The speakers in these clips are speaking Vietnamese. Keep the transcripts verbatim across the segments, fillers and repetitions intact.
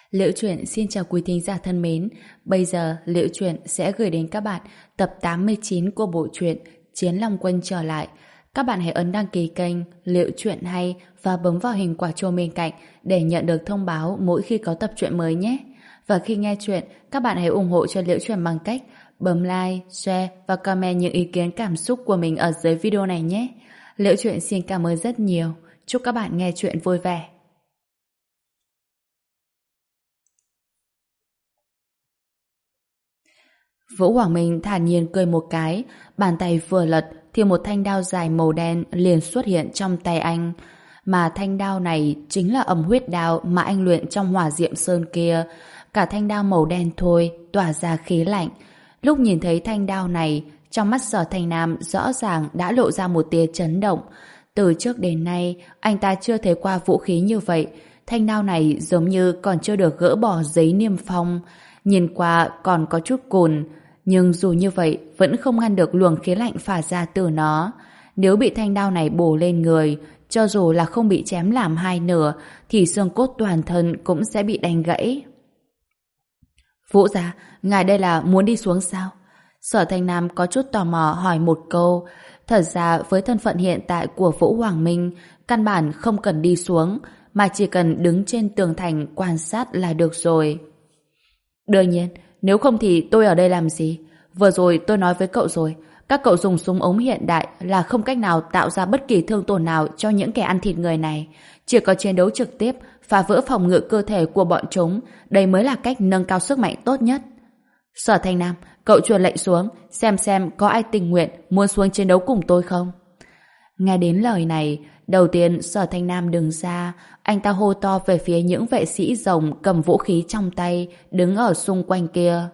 Liễu Chuyện xin chào quý thính giả thân mến. Bây giờ Liễu Chuyện sẽ gửi đến các bạn tập tám mươi chín của bộ truyện Chiến Long Quân trở lại. Các bạn hãy ấn đăng ký kênh Liễu Chuyện hay và bấm vào hình quả chuông bên cạnh để nhận được thông báo mỗi khi có tập truyện mới nhé. Và khi nghe chuyện, các bạn hãy ủng hộ cho Liễu Chuyện bằng cách bấm like, share và comment những ý kiến cảm xúc của mình ở dưới video này nhé. Liễu Chuyện xin cảm ơn rất nhiều. Chúc các bạn nghe chuyện vui vẻ. Vũ Hoàng Minh thản nhiên cười một cái, bàn tay vừa lật thì một thanh đao dài màu đen liền xuất hiện trong tay anh. Mà thanh đao này chính là ẩm huyết đao mà anh luyện trong Hỏa Diệm Sơn kia. Cả thanh đao màu đen thôi tỏa ra khí lạnh. Lúc nhìn thấy thanh đao này, trong mắt Sở Thành Nam rõ ràng đã lộ ra một tia chấn động. Từ trước đến nay, anh ta chưa thấy qua vũ khí như vậy. Thanh đao này giống như còn chưa được gỡ bỏ giấy niêm phong. Nhìn qua còn có chút cồn, nhưng dù như vậy vẫn không ngăn được luồng khí lạnh phả ra từ nó. Nếu bị thanh đao này bổ lên người, cho dù là không bị chém làm hai nửa, thì xương cốt toàn thân cũng sẽ bị đánh gãy. Vũ gia, ngài đây là muốn đi xuống sao? Sở Thành Nam có chút tò mò hỏi một câu. Thật ra với thân phận hiện tại của Vũ Hoàng Minh, căn bản không cần đi xuống, mà chỉ cần đứng trên tường thành quan sát là được rồi. Đương nhiên, nếu không thì tôi ở đây làm gì? Vừa rồi tôi nói với cậu rồi, các cậu dùng súng ống hiện đại là không cách nào tạo ra bất kỳ thương tổn nào cho những kẻ ăn thịt người này. Chỉ có chiến đấu trực tiếp, phá vỡ phòng ngự cơ thể của bọn chúng, đây mới là cách nâng cao sức mạnh tốt nhất. Sở Thành Nam, cậu truyền lệnh xuống, xem xem có ai tình nguyện muốn xuống chiến đấu cùng tôi không? Nghe đến lời này, đầu tiên Sở Thành Nam đứng ra, anh ta hô to về phía những vệ sĩ rồng cầm vũ khí trong tay, đứng ở xung quanh kia.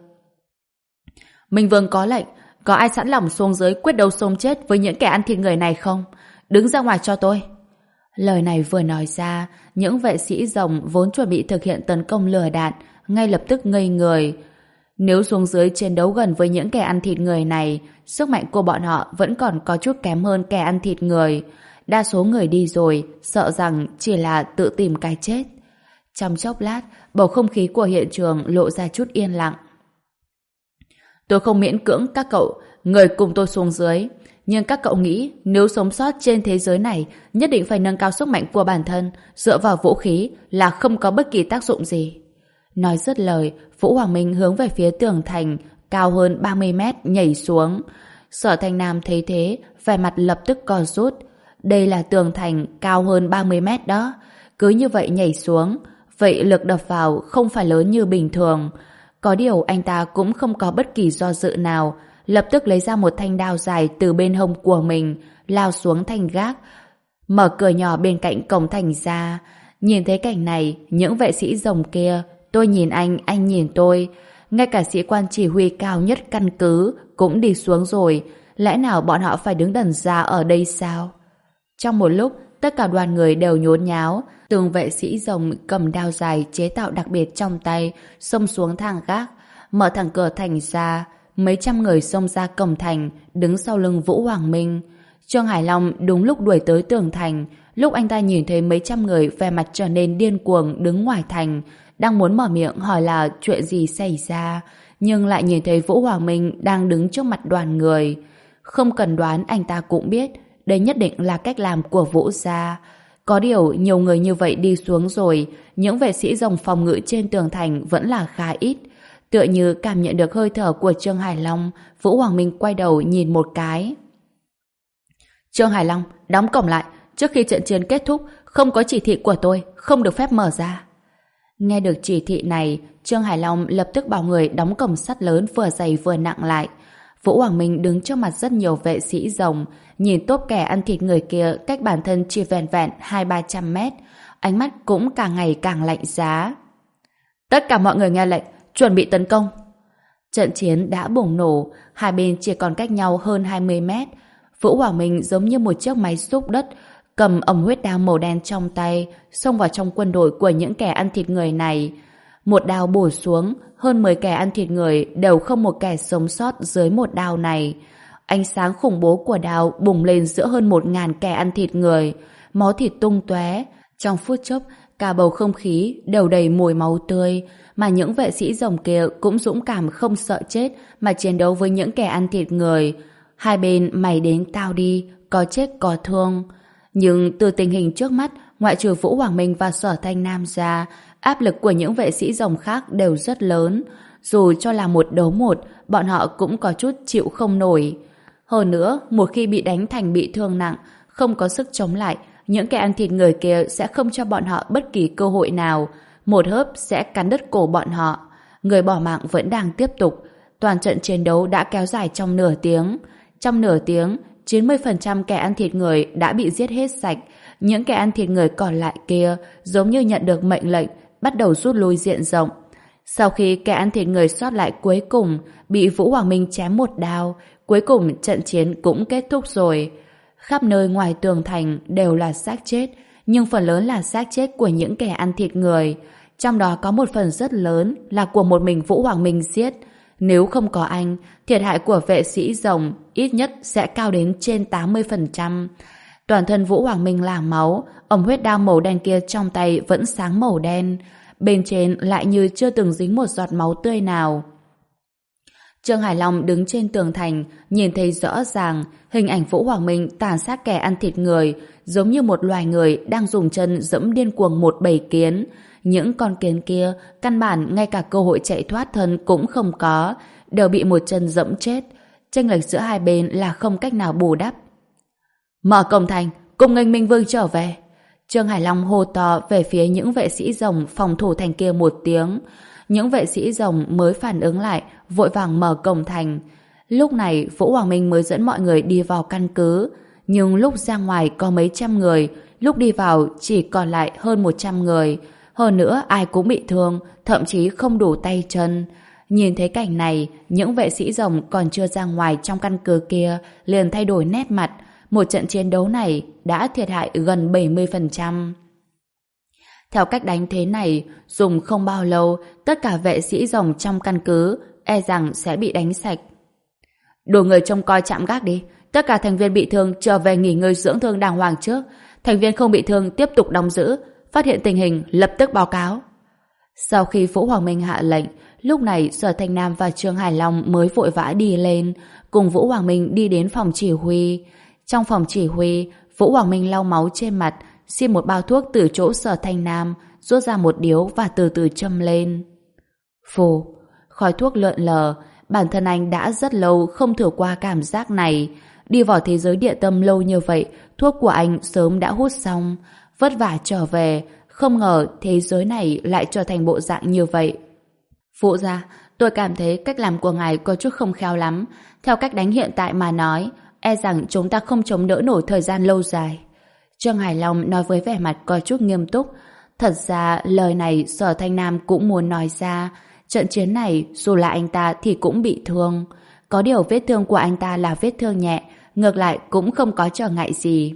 Minh Vương có lệnh, có ai sẵn lòng xuống dưới quyết đấu sống chết với những kẻ ăn thịt người này không? Đứng ra ngoài cho tôi. Lời này vừa nói ra, những vệ sĩ rồng vốn chuẩn bị thực hiện tấn công lừa đạn, ngay lập tức ngây người. Nếu xuống dưới chiến đấu gần với những kẻ ăn thịt người này, sức mạnh của bọn họ vẫn còn có chút kém hơn kẻ ăn thịt người. Đa số người đi rồi, sợ rằng chỉ là tự tìm cái chết. Trong chốc lát, bầu không khí của hiện trường lộ ra chút yên lặng. Tôi không miễn cưỡng các cậu, người cùng tôi xuống dưới. Nhưng các cậu nghĩ nếu sống sót trên thế giới này, nhất định phải nâng cao sức mạnh của bản thân, dựa vào vũ khí là không có bất kỳ tác dụng gì. Nói dứt lời, Vũ Hoàng Minh hướng về phía tường thành, cao hơn ba mươi mét nhảy xuống. Sở Thành Nam thấy thế, vẻ mặt lập tức co rút. Đây là tường thành cao hơn ba mươi mét đó. Cứ như vậy nhảy xuống, vậy lực đập vào không phải lớn như bình thường. Có điều anh ta cũng không có bất kỳ do dự nào, lập tức lấy ra một thanh đao dài từ bên hông của mình, lao xuống thành gác, mở cửa nhỏ bên cạnh cổng thành ra. Nhìn thấy cảnh này, những vệ sĩ rồng kia, tôi nhìn anh, anh nhìn tôi. Ngay cả sĩ quan chỉ huy cao nhất căn cứ cũng đi xuống rồi. Lẽ nào bọn họ phải đứng đần ra ở đây sao? Trong một lúc, tất cả đoàn người đều nhốn nháo. Từng vệ sĩ rồng cầm đao dài chế tạo đặc biệt trong tay, xông xuống thang gác, mở thẳng cửa thành ra. Mấy trăm người xông ra cổng thành, đứng sau lưng Vũ Hoàng Minh. Trương Hải Long đúng lúc đuổi tới tường thành. Lúc anh ta nhìn thấy mấy trăm người vẻ mặt trở nên điên cuồng đứng ngoài thành, đang muốn mở miệng hỏi là chuyện gì xảy ra, nhưng lại nhìn thấy Vũ Hoàng Minh đang đứng trước mặt đoàn người. Không cần đoán, anh ta cũng biết đây nhất định là cách làm của Vũ gia. Có điều nhiều người như vậy đi xuống rồi, những vệ sĩ rồng phòng ngự trên tường thành vẫn là khá ít. Tựa như cảm nhận được hơi thở của Trương Hải Long, Vũ Hoàng Minh quay đầu nhìn một cái. Trương Hải Long, đóng cổng lại, trước khi trận chiến kết thúc, không có chỉ thị của tôi, không được phép mở ra. Nghe được chỉ thị này, Trương Hải Long lập tức bảo người đóng cổng sắt lớn vừa dày vừa nặng lại. Vũ Hoàng Minh đứng trước mặt rất nhiều vệ sĩ rồng, nhìn tốp kẻ ăn thịt người kia cách bản thân chỉ vẹn vẹn hai ba trăm mét, ánh mắt cũng càng ngày càng lạnh giá. Tất cả mọi người nghe lệnh, chuẩn bị tấn công. Trận chiến đã bùng nổ, hai bên chỉ còn cách nhau hơn hai mươi mét. Vũ Hoàng Minh giống như một chiếc máy xúc đất, cầm ống huyết đao màu đen trong tay, xông vào trong quân đội của những kẻ ăn thịt người này. Một đao bổ xuống, hơn mười kẻ ăn thịt người đều không một kẻ sống sót dưới một đao này. Ánh sáng khủng bố của đao bùng lên giữa hơn một ngàn kẻ ăn thịt người, máu thịt tung tóe. Trong phút chốc, cả bầu không khí đều đầy mùi máu tươi, mà những vệ sĩ rồng kia cũng dũng cảm không sợ chết mà chiến đấu với những kẻ ăn thịt người. Hai bên mày đến tao đi, có chết có thương. Nhưng từ tình hình trước mắt, ngoại trừ Vũ Hoàng Minh và Sở Thanh Nam ra, áp lực của những vệ sĩ rồng khác đều rất lớn. Dù cho là một đấu một, bọn họ cũng có chút chịu không nổi. Hơn nữa, một khi bị đánh thành bị thương nặng, không có sức chống lại, những kẻ ăn thịt người kia sẽ không cho bọn họ bất kỳ cơ hội nào. Một hớp sẽ cắn đứt cổ bọn họ. Người bỏ mạng vẫn đang tiếp tục. Toàn trận chiến đấu đã kéo dài trong nửa tiếng. Trong nửa tiếng, chín mươi phần trăm kẻ ăn thịt người đã bị giết hết sạch. Những kẻ ăn thịt người còn lại kia giống như nhận được mệnh lệnh, bắt đầu rút lui diện rộng. Sau khi kẻ ăn thịt người sót lại cuối cùng bị Vũ Hoàng Minh chém một đao, cuối cùng trận chiến cũng kết thúc rồi. Khắp nơi ngoài tường thành đều là xác chết, nhưng phần lớn là xác chết của những kẻ ăn thịt người. Trong đó có một phần rất lớn là của một mình Vũ Hoàng Minh giết. Nếu không có anh, thiệt hại của vệ sĩ rồng ít nhất sẽ cao đến trên tám mươi phần trăm. Toàn thân Vũ Hoàng Minh là máu, ống huyết đao màu đen kia trong tay vẫn sáng màu đen. Bên trên lại như chưa từng dính một giọt máu tươi nào. Trương Hải Long đứng trên tường thành, nhìn thấy rõ ràng hình ảnh Vũ Hoàng Minh tàn sát kẻ ăn thịt người, giống như một loài người đang dùng chân dẫm điên cuồng một bầy kiến. Những con kiến kia, căn bản ngay cả cơ hội chạy thoát thân cũng không có, đều bị một chân dẫm chết. Chênh lệch giữa hai bên là không cách nào bù đắp. Mở cổng thành, cùng nghênh Minh Vương trở về. Trương Hải Long hô to về phía những vệ sĩ rồng phòng thủ thành kia một tiếng. Những vệ sĩ rồng mới phản ứng lại, vội vàng mở cổng thành. Lúc này Vũ Hoàng Minh mới dẫn mọi người đi vào căn cứ. Nhưng lúc ra ngoài có mấy trăm người, lúc đi vào chỉ còn lại hơn một trăm người. Hơn nữa ai cũng bị thương, thậm chí không đủ tay chân. Nhìn thấy cảnh này, những vệ sĩ rồng còn chưa ra ngoài trong căn cứ kia liền thay đổi nét mặt. Một trận chiến đấu này đã thiệt hại gần bảy mươi phần trăm. Theo cách đánh thế này, dùng không bao lâu, tất cả vệ sĩ rồng trong căn cứ e rằng sẽ bị đánh sạch. Đủ người trông coi trạm gác đi. Tất cả thành viên bị thương trở về nghỉ ngơi dưỡng thương đàng hoàng trước. Thành viên không bị thương tiếp tục đóng giữ. Phát hiện tình hình lập tức báo cáo. Sau khi Vũ Hoàng Minh hạ lệnh, lúc này Sở Thanh Nam và Trương Hải Long mới vội vã đi lên, cùng Vũ Hoàng Minh đi đến phòng chỉ huy. Trong phòng chỉ huy, Vũ Hoàng Minh lau máu trên mặt, xin một bao thuốc từ chỗ Sở Thanh Nam, rút ra một điếu và từ từ châm lên. Phù, khói thuốc lượn lờ, bản thân anh đã rất lâu không thử qua cảm giác này. Đi vào thế giới địa tâm lâu như vậy, thuốc của anh sớm đã hút xong. Vất vả trở về, không ngờ thế giới này lại trở thành bộ dạng như vậy. Phụ gia, tôi cảm thấy cách làm của ngài có chút không khéo lắm. Theo cách đánh hiện tại mà nói, e rằng chúng ta không chống đỡ nổi thời gian lâu dài. Trương Hải Long nói với vẻ mặt có chút nghiêm túc. Thật ra lời này Sở Thanh Nam cũng muốn nói ra. Trận chiến này dù là anh ta thì cũng bị thương. Có điều vết thương của anh ta là vết thương nhẹ, ngược lại cũng không có trở ngại gì.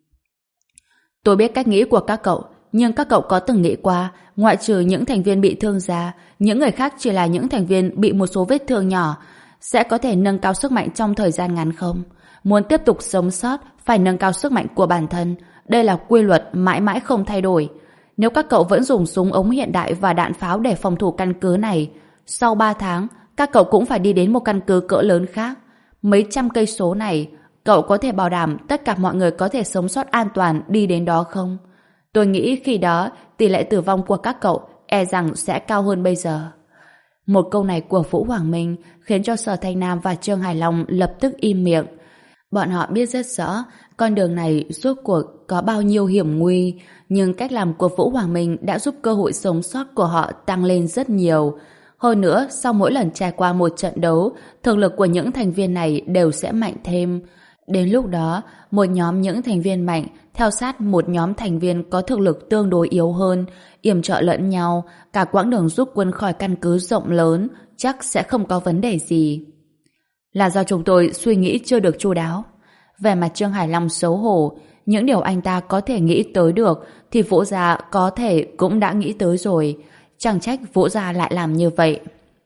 Tôi biết cách nghĩ của các cậu, nhưng các cậu có từng nghĩ qua, ngoại trừ những thành viên bị thương ra, những người khác chỉ là những thành viên bị một số vết thương nhỏ, sẽ có thể nâng cao sức mạnh trong thời gian ngắn không? Muốn tiếp tục sống sót, phải nâng cao sức mạnh của bản thân. Đây là quy luật mãi mãi không thay đổi. Nếu các cậu vẫn dùng súng ống hiện đại và đạn pháo để phòng thủ căn cứ này, sau ba tháng, các cậu cũng phải đi đến một căn cứ cỡ lớn khác. Mấy trăm cây số này, cậu có thể bảo đảm tất cả mọi người có thể sống sót an toàn đi đến đó không? Tôi nghĩ khi đó, tỷ lệ tử vong của các cậu e rằng sẽ cao hơn bây giờ. Một câu này của Vũ Hoàng Minh khiến cho Sở Thanh Nam và Trương Hải Long lập tức im miệng. Bọn họ biết rất rõ con đường này rốt cuộc có bao nhiêu hiểm nguy, nhưng cách làm của Vũ Hoàng Minh đã giúp cơ hội sống sót của họ tăng lên rất nhiều. Hơn nữa, sau mỗi lần trải qua một trận đấu, thực lực của những thành viên này đều sẽ mạnh thêm. Đến lúc đó, một nhóm những thành viên mạnh theo sát một nhóm thành viên có thực lực tương đối yếu hơn, yểm trợ lẫn nhau, cả quãng đường rút quân khỏi căn cứ rộng lớn, chắc sẽ không có vấn đề gì. Là do chúng tôi suy nghĩ chưa được chu đáo. Về mặt Trương Hải Long xấu hổ, những điều anh ta có thể nghĩ tới được thì Vũ Gia có thể cũng đã nghĩ tới rồi. Chẳng trách Vũ Gia lại làm như vậy.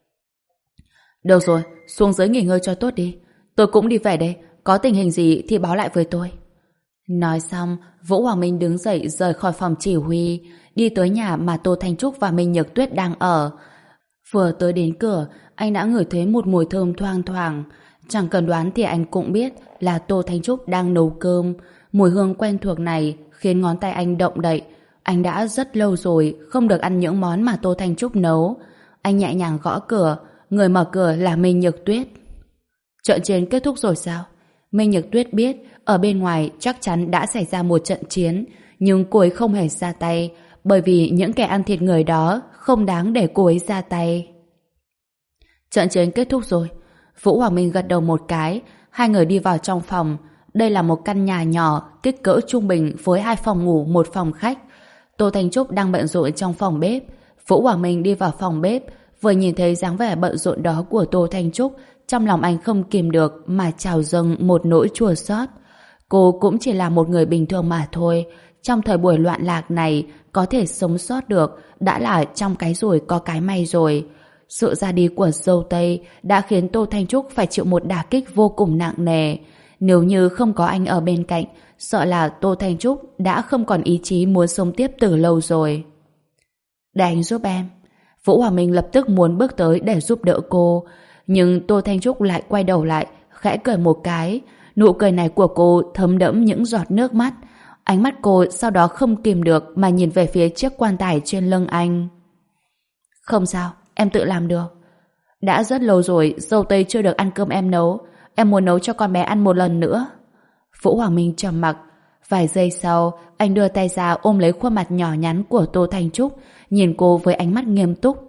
Được rồi, xuống dưới nghỉ ngơi cho tốt đi. Tôi cũng đi về đây, có tình hình gì thì báo lại với tôi. Nói xong, Vũ Hoàng Minh đứng dậy rời khỏi phòng chỉ huy. đi tới nhà mà Tô Thanh Trúc và Minh Nhược Tuyết đang ở. Vừa tới đến cửa, anh đã ngửi thấy một mùi thơm thoang thoảng. Chẳng cần đoán thì anh cũng biết là Tô Thanh Trúc đang nấu cơm. Mùi hương quen thuộc này khiến ngón tay anh động đậy. Anh đã rất lâu rồi không được ăn những món mà Tô Thanh Trúc nấu. Anh nhẹ nhàng gõ cửa, người mở cửa là Minh Nhược Tuyết. Trận chiến kết thúc rồi sao? Minh Nhược Tuyết biết ở bên ngoài chắc chắn đã xảy ra một trận chiến, nhưng cô ấy không hề ra tay, bởi vì những kẻ ăn thịt người đó không đáng để cô ấy ra tay. Trận chiến kết thúc rồi. Vũ Hoàng Minh gật đầu một cái, hai người đi vào trong phòng. Đây là một căn nhà nhỏ, kích cỡ trung bình với hai phòng ngủ, một phòng khách. Tô Thanh Trúc đang bận rộn trong phòng bếp. Vũ Hoàng Minh đi vào phòng bếp, vừa nhìn thấy dáng vẻ bận rộn đó của Tô Thanh Trúc, trong lòng anh không kìm được mà trào dâng một nỗi chua xót. Cô cũng chỉ là một người bình thường mà thôi. Trong thời buổi loạn lạc này, có thể sống sót được đã là trong cái rủi có cái may rồi. Sự ra đi của dâu Tây đã khiến Tô Thanh Trúc phải chịu một đả kích vô cùng nặng nề. Nếu như không có anh ở bên cạnh, sợ là Tô Thanh Trúc đã không còn ý chí muốn sống tiếp từ lâu rồi. Để anh giúp em. Vũ Hoàng Minh lập tức muốn bước tới để giúp đỡ cô, nhưng Tô Thanh Trúc lại quay đầu lại, khẽ cười một cái. Nụ cười này của cô thấm đẫm những giọt nước mắt. Ánh mắt cô sau đó không kìm được mà nhìn về phía chiếc quan tài trên lưng anh. Không sao, em tự làm được. Đã rất lâu rồi dâu Tây chưa được ăn cơm em nấu. Em muốn nấu cho con bé ăn một lần nữa. Vũ Hoàng Minh trầm mặc. Vài giây sau, anh đưa tay ra ôm lấy khuôn mặt nhỏ nhắn của Tô Thanh Trúc, nhìn cô với ánh mắt nghiêm túc.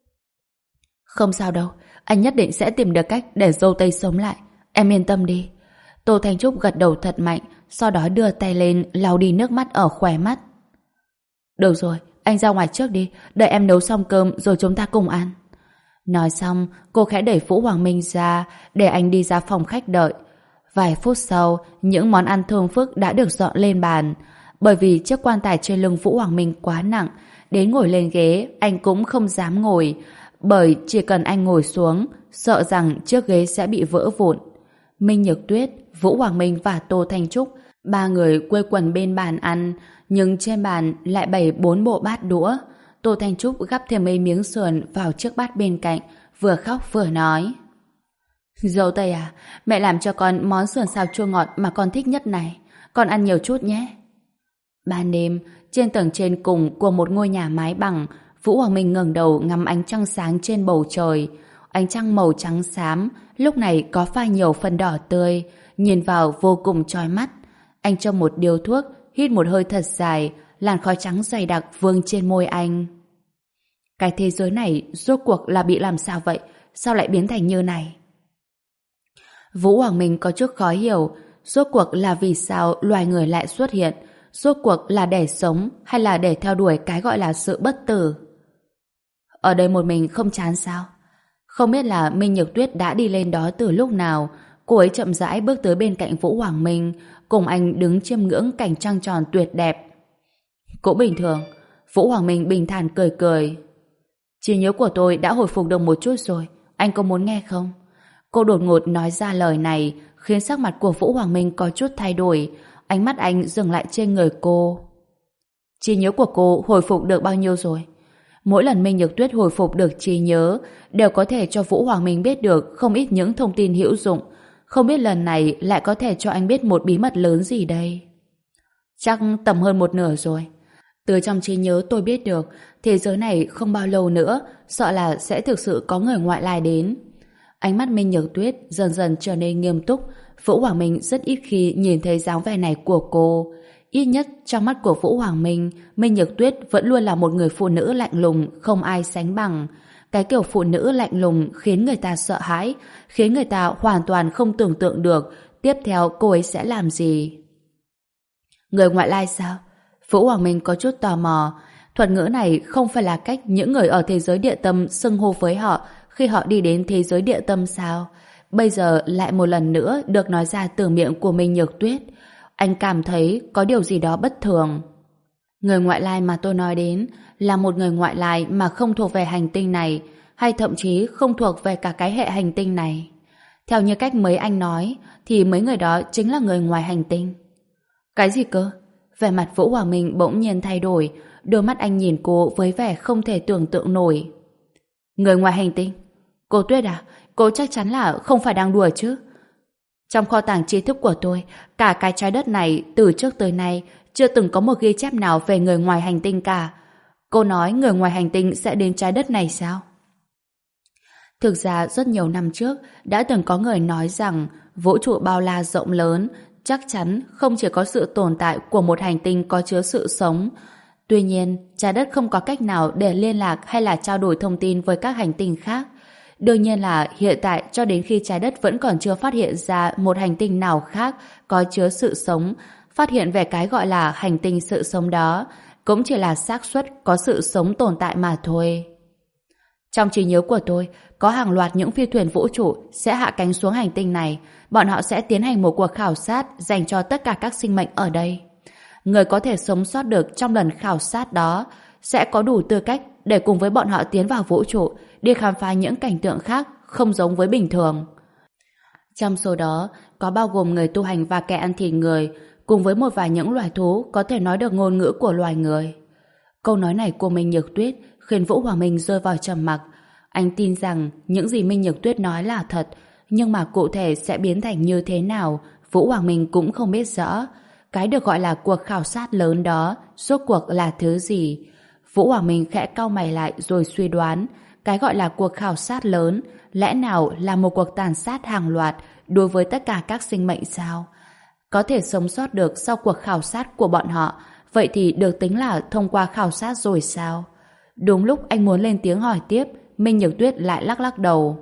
Không sao đâu, anh nhất định sẽ tìm được cách để dâu Tây sống lại. Em yên tâm đi. Tô Thanh Trúc gật đầu thật mạnh, sau đó đưa tay lên lau đi nước mắt ở khóe mắt. Được rồi, anh ra ngoài trước đi, đợi em nấu xong cơm rồi chúng ta cùng ăn. Nói xong, cô khẽ đẩy Vũ Hoàng Minh ra để anh đi ra phòng khách đợi. Vài phút sau, những món ăn thơm phức đã được dọn lên bàn. Bởi vì chiếc quan tài trên lưng Vũ Hoàng Minh quá nặng, đến ngồi lên ghế anh cũng không dám ngồi, bởi chỉ cần anh ngồi xuống, sợ rằng chiếc ghế sẽ bị vỡ vụn. Minh Nhược Tuyết, Vũ Hoàng Minh và Tô Thanh Trúc, ba người quây quần bên bàn ăn, nhưng trên bàn lại bày bốn bộ bát đũa. Tô Thanh Trúc gắp thêm mấy miếng sườn vào chiếc bát bên cạnh, vừa khóc vừa nói. Dâu Tây à, mẹ làm cho con món sườn xào chua ngọt mà con thích nhất này. Con ăn nhiều chút nhé. Ban đêm, trên tầng trên cùng của một ngôi nhà mái bằng, Vũ Hoàng Minh ngẩng đầu ngắm ánh trăng sáng trên bầu trời. Ánh trăng màu trắng xám, lúc này có pha nhiều phần đỏ tươi, nhìn vào vô cùng chói mắt. Anh châm một điếu thuốc, hít một hơi thật dài, làn khói trắng dày đặc vương trên môi anh. Cái thế giới này rốt cuộc là bị làm sao vậy? Sao lại biến thành như này? Vũ Hoàng Minh có chút khó hiểu, rốt cuộc là vì sao loài người lại xuất hiện, rốt cuộc là để sống hay là để theo đuổi cái gọi là sự bất tử. Ở đây một mình không chán sao? Không biết là Minh Nhược Tuyết đã đi lên đó từ lúc nào. Cô ấy chậm rãi bước tới bên cạnh Vũ Hoàng Minh, cùng anh đứng chiêm ngưỡng cảnh trăng tròn tuyệt đẹp. Cũng bình thường. Vũ Hoàng Minh bình thản cười cười. Trí nhớ của tôi đã hồi phục được một chút rồi, anh có muốn nghe không? Cô đột ngột nói ra lời này khiến sắc mặt của Vũ Hoàng Minh có chút thay đổi. Ánh mắt anh dừng lại trên người cô. Trí nhớ của cô hồi phục được bao nhiêu rồi? Mỗi lần Minh Nhược Tuyết hồi phục được trí nhớ đều có thể cho Vũ Hoàng Minh biết được không ít những thông tin hữu dụng. Không biết lần này lại có thể cho anh biết một bí mật lớn gì đây? Chắc tầm hơn một nửa rồi. Từ trong trí nhớ tôi biết được thế giới này không bao lâu nữa sợ là sẽ thực sự có người ngoại lai đến. Ánh mắt Minh Nhược Tuyết dần dần trở nên nghiêm túc. Vũ Hoàng Minh rất ít khi nhìn thấy dáng vẻ này của cô. Ít nhất trong mắt của Vũ Hoàng Minh, Minh Nhược Tuyết vẫn luôn là một người phụ nữ lạnh lùng, không ai sánh bằng. Cái kiểu phụ nữ lạnh lùng khiến người ta sợ hãi, khiến người ta hoàn toàn không tưởng tượng được tiếp theo cô ấy sẽ làm gì. Người ngoại lai sao? Vũ Hoàng Minh có chút tò mò. Thuật ngữ này không phải là cách những người ở thế giới địa tâm xưng hô với họ khi họ đi đến thế giới địa tâm sao? Bây giờ lại một lần nữa được nói ra từ miệng của Minh Nhược Tuyết. Anh cảm thấy có điều gì đó bất thường. Người ngoại lai mà tôi nói đến là một người ngoại lai mà không thuộc về hành tinh này, hay thậm chí không thuộc về cả cái hệ hành tinh này. Theo như cách mấy anh nói, thì mấy người đó chính là người ngoài hành tinh. Cái gì cơ? Vẻ mặt Vũ Hoàng Minh bỗng nhiên thay đổi, đôi mắt anh nhìn cô với vẻ không thể tưởng tượng nổi. Người ngoài hành tinh? Cô Tuyết à, cô chắc chắn là không phải đang đùa chứ? Trong kho tàng tri thức của tôi, cả cái trái đất này từ trước tới nay chưa từng có một ghi chép nào về người ngoài hành tinh cả. Cô nói người ngoài hành tinh sẽ đến trái đất này sao? Thực ra rất nhiều năm trước đã từng có người nói rằng vũ trụ bao la rộng lớn chắc chắn không chỉ có sự tồn tại của một hành tinh có chứa sự sống. Tuy nhiên, trái đất không có cách nào để liên lạc hay là trao đổi thông tin với các hành tinh khác. Đương nhiên là hiện tại cho đến khi trái đất vẫn còn chưa phát hiện ra một hành tinh nào khác có chứa sự sống, phát hiện về cái gọi là hành tinh sự sống đó cũng chỉ là xác suất có sự sống tồn tại mà thôi. Trong trí nhớ của tôi, có hàng loạt những phi thuyền vũ trụ sẽ hạ cánh xuống hành tinh này. Bọn họ sẽ tiến hành một cuộc khảo sát dành cho tất cả các sinh mệnh ở đây. Người có thể sống sót được trong lần khảo sát đó sẽ có đủ tư cách để cùng với bọn họ tiến vào vũ trụ, đi khám phá những cảnh tượng khác không giống với bình thường. Trong số đó có bao gồm người tu hành và kẻ ăn thịt người, cùng với một vài những loài thú có thể nói được ngôn ngữ của loài người. Câu nói này của Minh Nhược Tuyết khiến Vũ Hoàng Minh rơi vào trầm mặc. Anh tin rằng những gì Minh Nhược Tuyết nói là thật, nhưng mà cụ thể sẽ biến thành như thế nào, Vũ Hoàng Minh cũng không biết rõ. Cái được gọi là cuộc khảo sát lớn đó, rốt cuộc là thứ gì? Vũ Hoàng Minh khẽ cau mày lại rồi suy đoán, cái gọi là cuộc khảo sát lớn, lẽ nào là một cuộc tàn sát hàng loạt đối với tất cả các sinh mệnh sao? Có thể sống sót được sau cuộc khảo sát của bọn họ, vậy thì được tính là thông qua khảo sát rồi sao? Đúng lúc anh muốn lên tiếng hỏi tiếp, Minh Nhược Tuyết lại lắc lắc đầu.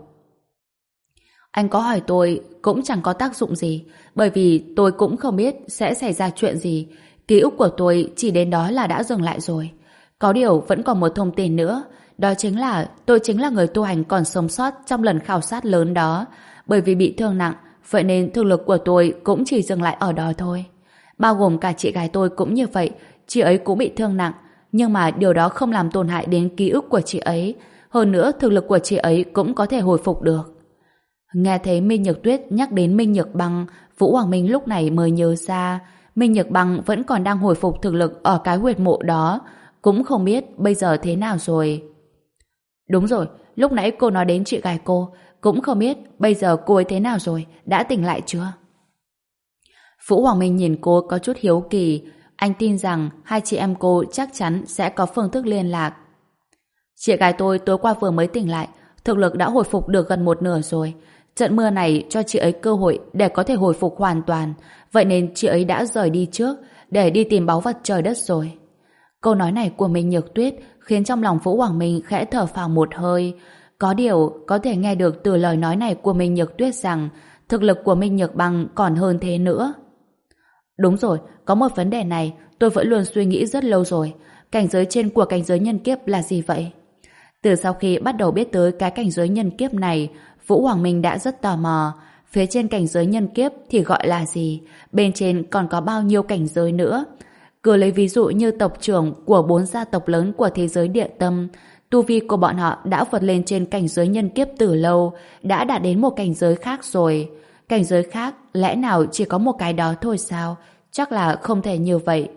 Anh có hỏi tôi cũng chẳng có tác dụng gì, bởi vì tôi cũng không biết sẽ xảy ra chuyện gì. Ký ức của tôi chỉ đến đó là đã dừng lại rồi. Có điều vẫn còn một thông tin nữa, đó chính là tôi chính là người tu hành còn sống sót trong lần khảo sát lớn đó. Bởi vì bị thương nặng, vậy nên thực lực của tôi cũng chỉ dừng lại ở đó thôi. Bao gồm cả chị gái tôi cũng như vậy, chị ấy cũng bị thương nặng, nhưng mà điều đó không làm tổn hại đến ký ức của chị ấy. Hơn nữa, thực lực của chị ấy cũng có thể hồi phục được. Nghe thấy Minh Nhược Tuyết nhắc đến Minh Nhược Băng, Vũ Hoàng Minh lúc này mới nhớ ra Minh Nhược Băng vẫn còn đang hồi phục thực lực ở cái huyệt mộ đó, cũng không biết bây giờ thế nào rồi. Đúng rồi, lúc nãy cô nói đến chị gái cô, cũng không biết bây giờ cô ấy thế nào rồi, đã tỉnh lại chưa? Vũ Hoàng Minh nhìn cô có chút hiếu kỳ, anh tin rằng hai chị em cô chắc chắn sẽ có phương thức liên lạc. Chị gái tôi tối qua vừa mới tỉnh lại, thực lực đã hồi phục được gần một nửa rồi. Trận mưa này cho chị ấy cơ hội để có thể hồi phục hoàn toàn, vậy nên chị ấy đã rời đi trước để đi tìm báu vật trời đất rồi. Câu nói này của Minh Nhược Tuyết khiến trong lòng Vũ Hoàng Minh khẽ thở phào một hơi. Có điều có thể nghe được từ lời nói này của Minh Nhược Tuyết rằng thực lực của Minh Nhược Băng còn hơn thế nữa. Đúng rồi, có một vấn đề này tôi vẫn luôn suy nghĩ rất lâu rồi. Cảnh giới trên của cảnh giới nhân kiếp là gì vậy? Từ sau khi bắt đầu biết tới cái cảnh giới nhân kiếp này, Vũ Hoàng Minh đã rất tò mò. Phía trên cảnh giới nhân kiếp thì gọi là gì? Bên trên còn có bao nhiêu cảnh giới nữa? Cứ lấy ví dụ như tộc trưởng của bốn gia tộc lớn của thế giới địa tâm, tu vi của bọn họ đã vượt lên trên cảnh giới nhân kiếp từ lâu, đã đạt đến một cảnh giới khác rồi. Cảnh giới khác lẽ nào chỉ có một cái đó thôi sao? Chắc là không thể như vậy.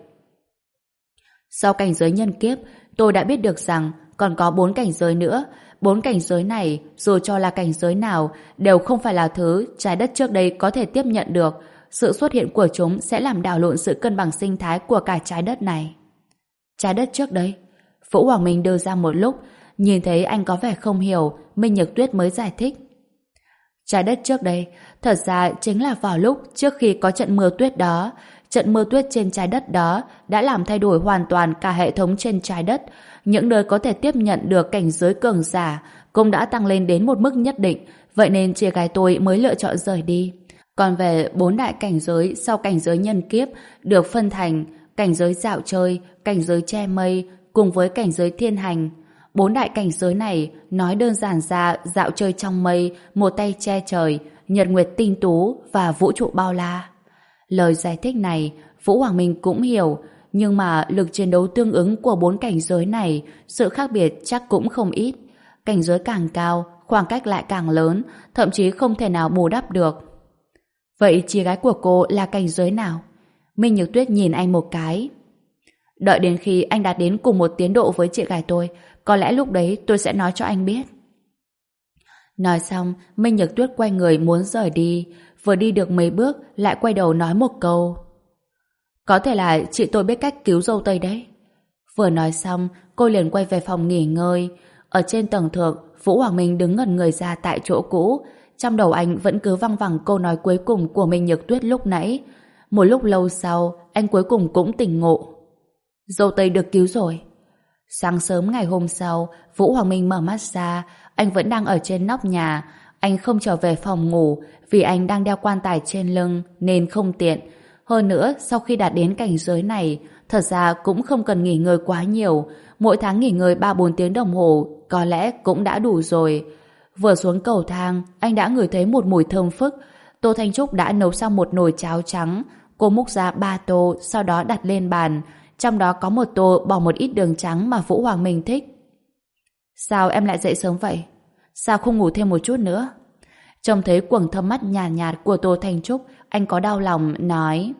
Sau cảnh giới nhân kiếp, tôi đã biết được rằng còn có bốn cảnh giới nữa. Bốn cảnh giới này, dù cho là cảnh giới nào, đều không phải là thứ trái đất trước đây có thể tiếp nhận được. Sự xuất hiện của chúng sẽ làm đảo lộn sự cân bằng sinh thái của cả trái đất này. Trái đất trước đây? Vũ Hoàng Minh đưa ra một lúc, nhìn thấy anh có vẻ không hiểu, Minh Nhược Tuyết mới giải thích. Trái đất trước đây, thật ra chính là vào lúc trước khi có trận mưa tuyết đó. Trận mưa tuyết trên trái đất đó đã làm thay đổi hoàn toàn cả hệ thống trên trái đất. Những nơi có thể tiếp nhận được cảnh giới cường giả cũng đã tăng lên đến một mức nhất định, vậy nên chị gái tôi mới lựa chọn rời đi. Còn về bốn đại cảnh giới sau cảnh giới nhân kiếp được phân thành cảnh giới dạo chơi, cảnh giới che mây cùng với cảnh giới thiên hành. Bốn đại cảnh giới này nói đơn giản ra dạo chơi trong mây, một tay che trời, nhật nguyệt tinh tú và vũ trụ bao la. Lời giải thích này Vũ Hoàng Minh cũng hiểu, nhưng mà lực chiến đấu tương ứng của bốn cảnh giới này, sự khác biệt chắc cũng không ít. Cảnh giới càng cao, khoảng cách lại càng lớn, thậm chí không thể nào bù đắp được. Vậy chị gái của cô là cảnh giới nào? Minh Nhược Tuyết nhìn anh một cái. Đợi đến khi anh đạt đến cùng một tiến độ với chị gái tôi, có lẽ lúc đấy tôi sẽ nói cho anh biết. Nói xong, Minh Nhược Tuyết quay người muốn rời đi. Vừa đi được mấy bước, lại quay đầu nói một câu. Có thể là chị tôi biết cách cứu dâu tây đấy. Vừa nói xong, cô liền quay về phòng nghỉ ngơi. Ở trên tầng thượng, Vũ Hoàng Minh đứng ngẩn người ra tại chỗ cũ. Trong đầu anh vẫn cứ văng vẳng câu nói cuối cùng của Minh Nhược Tuyết lúc nãy. Một lúc lâu sau, anh cuối cùng cũng tỉnh ngộ. Dâu tây được cứu rồi. Sáng sớm ngày hôm sau, Vũ Hoàng Minh mở mắt ra. Anh vẫn đang ở trên nóc nhà. Anh không trở về phòng ngủ vì anh đang đeo quan tài trên lưng nên không tiện. Hơn nữa, sau khi đạt đến cảnh giới này, thật ra cũng không cần nghỉ ngơi quá nhiều. Mỗi tháng nghỉ ngơi ba bốn tiếng đồng hồ có lẽ cũng đã đủ rồi. Vừa xuống cầu thang, anh đã ngửi thấy một mùi thơm phức. Tô Thanh Trúc đã nấu xong một nồi cháo trắng. Cô múc ra ba tô, sau đó đặt lên bàn. Trong đó có một tô bỏ một ít đường trắng mà Vũ Hoàng Minh thích. Sao em lại dậy sớm vậy? Sao không ngủ thêm một chút nữa? Trông thấy quầng thâm mắt nhàn nhạt, nhạt của Tô Thanh Trúc, anh có đau lòng, nói.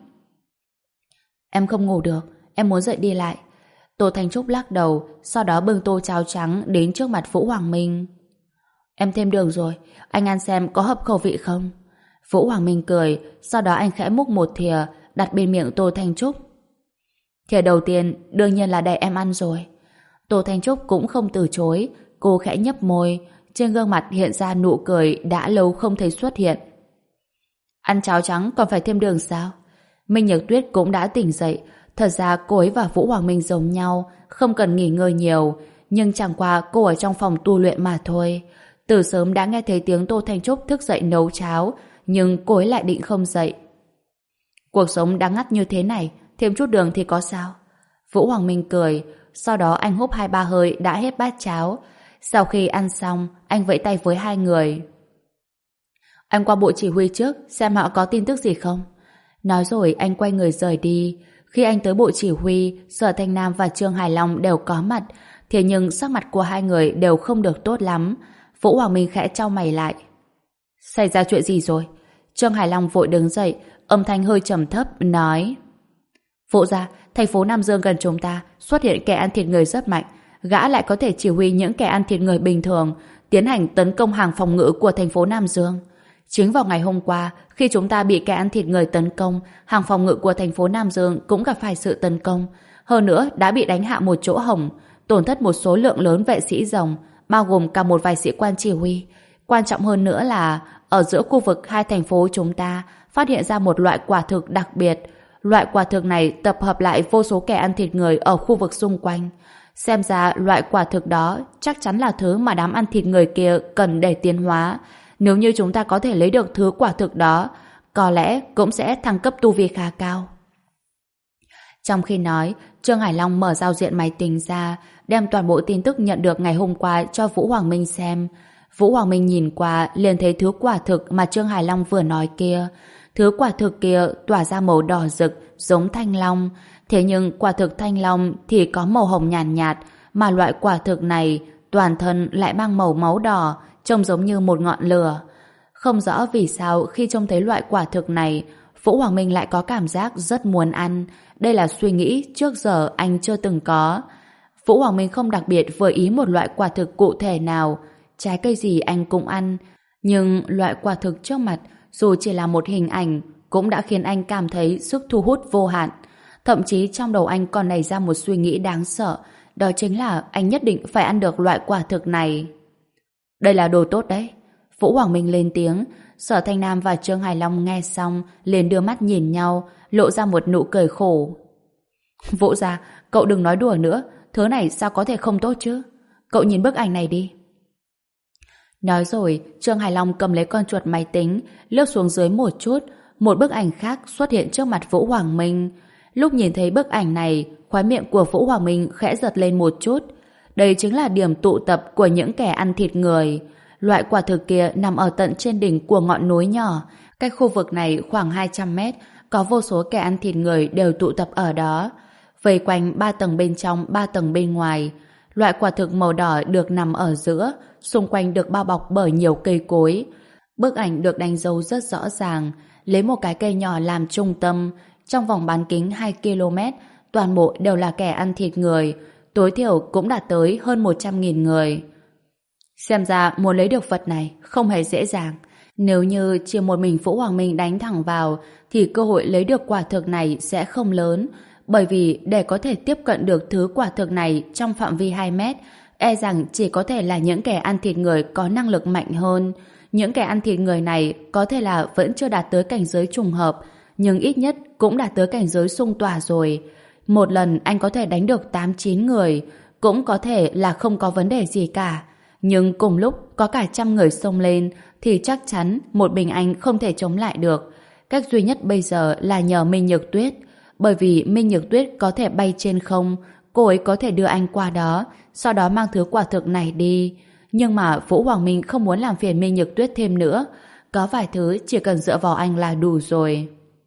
Em không ngủ được, em muốn dậy đi lại. Tô Thanh Trúc lắc đầu, sau đó bưng tô cháo trắng đến trước mặt Vũ Hoàng Minh. Em thêm đường rồi, anh ăn xem có hợp khẩu vị không? Vũ Hoàng Minh cười, sau đó anh khẽ múc một thìa, đặt bên miệng Tô Thanh Trúc. Thìa đầu tiên đương nhiên là để em ăn rồi. Tô Thanh Trúc cũng không từ chối, cô khẽ nhấp môi, trên gương mặt hiện ra nụ cười đã lâu không thấy xuất hiện. Ăn cháo trắng còn phải thêm đường sao? Minh Nhược Tuyết cũng đã tỉnh dậy. Thật ra cô ấy và Vũ Hoàng Minh giống nhau, không cần nghỉ ngơi nhiều, nhưng chẳng qua cô ở trong phòng tu luyện mà thôi. Từ sớm đã nghe thấy tiếng Tô Thanh Trúc thức dậy nấu cháo, nhưng cô ấy lại định không dậy. Cuộc sống đáng ngắt như thế này, thêm chút đường thì có sao? Vũ Hoàng Minh cười, sau đó anh húp hai ba hơi đã hết bát cháo. Sau khi ăn xong, anh vẫy tay với hai người. Anh qua bộ chỉ huy trước, xem họ có tin tức gì không. Nói rồi anh quay người rời đi. Khi anh tới bộ chỉ huy, Sở Thanh Nam và Trương Hải Long đều có mặt, thế nhưng sắc mặt của hai người đều không được tốt lắm. Vũ Hoàng Minh khẽ chau mày lại. Xảy ra chuyện gì rồi? Trương Hải Long vội đứng dậy, âm thanh hơi trầm thấp, nói. Vũ gia, thành phố Nam Dương gần chúng ta xuất hiện kẻ ăn thịt người rất mạnh. Gã lại có thể chỉ huy những kẻ ăn thịt người bình thường tiến hành tấn công hàng phòng ngự của thành phố Nam Dương. Chính vào ngày hôm qua, khi chúng ta bị kẻ ăn thịt người tấn công, hàng phòng ngự của thành phố Nam Dương cũng gặp phải sự tấn công. Hơn nữa, đã bị đánh hạ một chỗ hổng, tổn thất một số lượng lớn vệ sĩ rồng, bao gồm cả một vài sĩ quan chỉ huy. Quan trọng hơn nữa là, ở giữa khu vực hai thành phố chúng ta phát hiện ra một loại quả thực đặc biệt. Loại quả thực này tập hợp lại vô số kẻ ăn thịt người ở khu vực xung quanh. Xem ra loại quả thực đó chắc chắn là thứ mà đám ăn thịt người kia cần để tiến hóa. Nếu như chúng ta có thể lấy được thứ quả thực đó, có lẽ cũng sẽ thăng cấp tu vi khá cao. Trong khi nói, Trương Hải Long mở giao diện máy tính ra, đem toàn bộ tin tức nhận được ngày hôm qua cho Vũ Hoàng Minh xem. Vũ Hoàng Minh nhìn qua liền thấy thứ quả thực mà Trương Hải Long vừa nói kia. Thứ quả thực kia tỏa ra màu đỏ rực giống thanh long. Thế nhưng quả thực thanh long thì có màu hồng nhàn nhạt, nhạt, mà loại quả thực này toàn thân lại mang màu máu đỏ, trông giống như một ngọn lửa. Không rõ vì sao khi trông thấy loại quả thực này, Vũ Hoàng Minh lại có cảm giác rất muốn ăn. Đây là suy nghĩ trước giờ anh chưa từng có. Vũ Hoàng Minh không đặc biệt vừa ý một loại quả thực cụ thể nào. Trái cây gì anh cũng ăn. Nhưng loại quả thực trước mặt, dù chỉ là một hình ảnh, cũng đã khiến anh cảm thấy sức thu hút vô hạn. Thậm chí trong đầu anh còn nảy ra một suy nghĩ đáng sợ. Đó chính là anh nhất định phải ăn được loại quả thực này. Đây là đồ tốt đấy. Vũ Hoàng Minh lên tiếng. Sở Thanh Nam và Trương Hải Long nghe xong liền đưa mắt nhìn nhau, lộ ra một nụ cười khổ. Vũ gia, cậu đừng nói đùa nữa. Thứ này sao có thể không tốt chứ? Cậu nhìn bức ảnh này đi. Nói rồi, Trương Hải Long cầm lấy con chuột máy tính, lướt xuống dưới một chút. Một bức ảnh khác xuất hiện trước mặt Vũ Hoàng Minh. Lúc nhìn thấy bức ảnh này, khóe miệng của Vũ Hoàng Minh khẽ giật lên một chút. Đây chính là điểm tụ tập của những kẻ ăn thịt người. Loại quả thực kia nằm ở tận trên đỉnh của ngọn núi nhỏ. Cách khu vực này khoảng hai trăm mét, có vô số kẻ ăn thịt người đều tụ tập ở đó. Vây quanh ba tầng bên trong, ba tầng bên ngoài. Loại quả thực màu đỏ được nằm ở giữa, xung quanh được bao bọc bởi nhiều cây cối. Bức ảnh được đánh dấu rất rõ ràng, lấy một cái cây nhỏ làm trung tâm, trong vòng bán kính hai ki lô mét, toàn bộ đều là kẻ ăn thịt người, tối thiểu cũng đạt tới hơn một trăm nghìn người. Xem ra muốn lấy được vật này không hề dễ dàng. Nếu như chỉ một mình Vũ Hoàng Minh đánh thẳng vào thì cơ hội lấy được quả thực này sẽ không lớn, bởi vì để có thể tiếp cận được thứ quả thực này trong phạm vi hai mét, e rằng chỉ có thể là những kẻ ăn thịt người có năng lực mạnh hơn. Những kẻ ăn thịt người này có thể là vẫn chưa đạt tới cảnh giới trùng hợp, nhưng ít nhất cũng đạt tới cảnh giới xung tỏa rồi. Một lần anh có thể đánh được tám chín người, cũng có thể là không có vấn đề gì cả. Nhưng cùng lúc có cả trăm người xông lên thì chắc chắn một mình anh không thể chống lại được. Cách duy nhất bây giờ là nhờ Minh Nhược Tuyết, bởi vì Minh Nhược Tuyết có thể bay trên không, cô ấy có thể đưa anh qua đó, sau đó mang thứ quả thực này đi. Nhưng mà Vũ Hoàng Minh không muốn làm phiền Minh Nhược Tuyết thêm nữa, có vài thứ chỉ cần dựa vào anh là đủ rồi.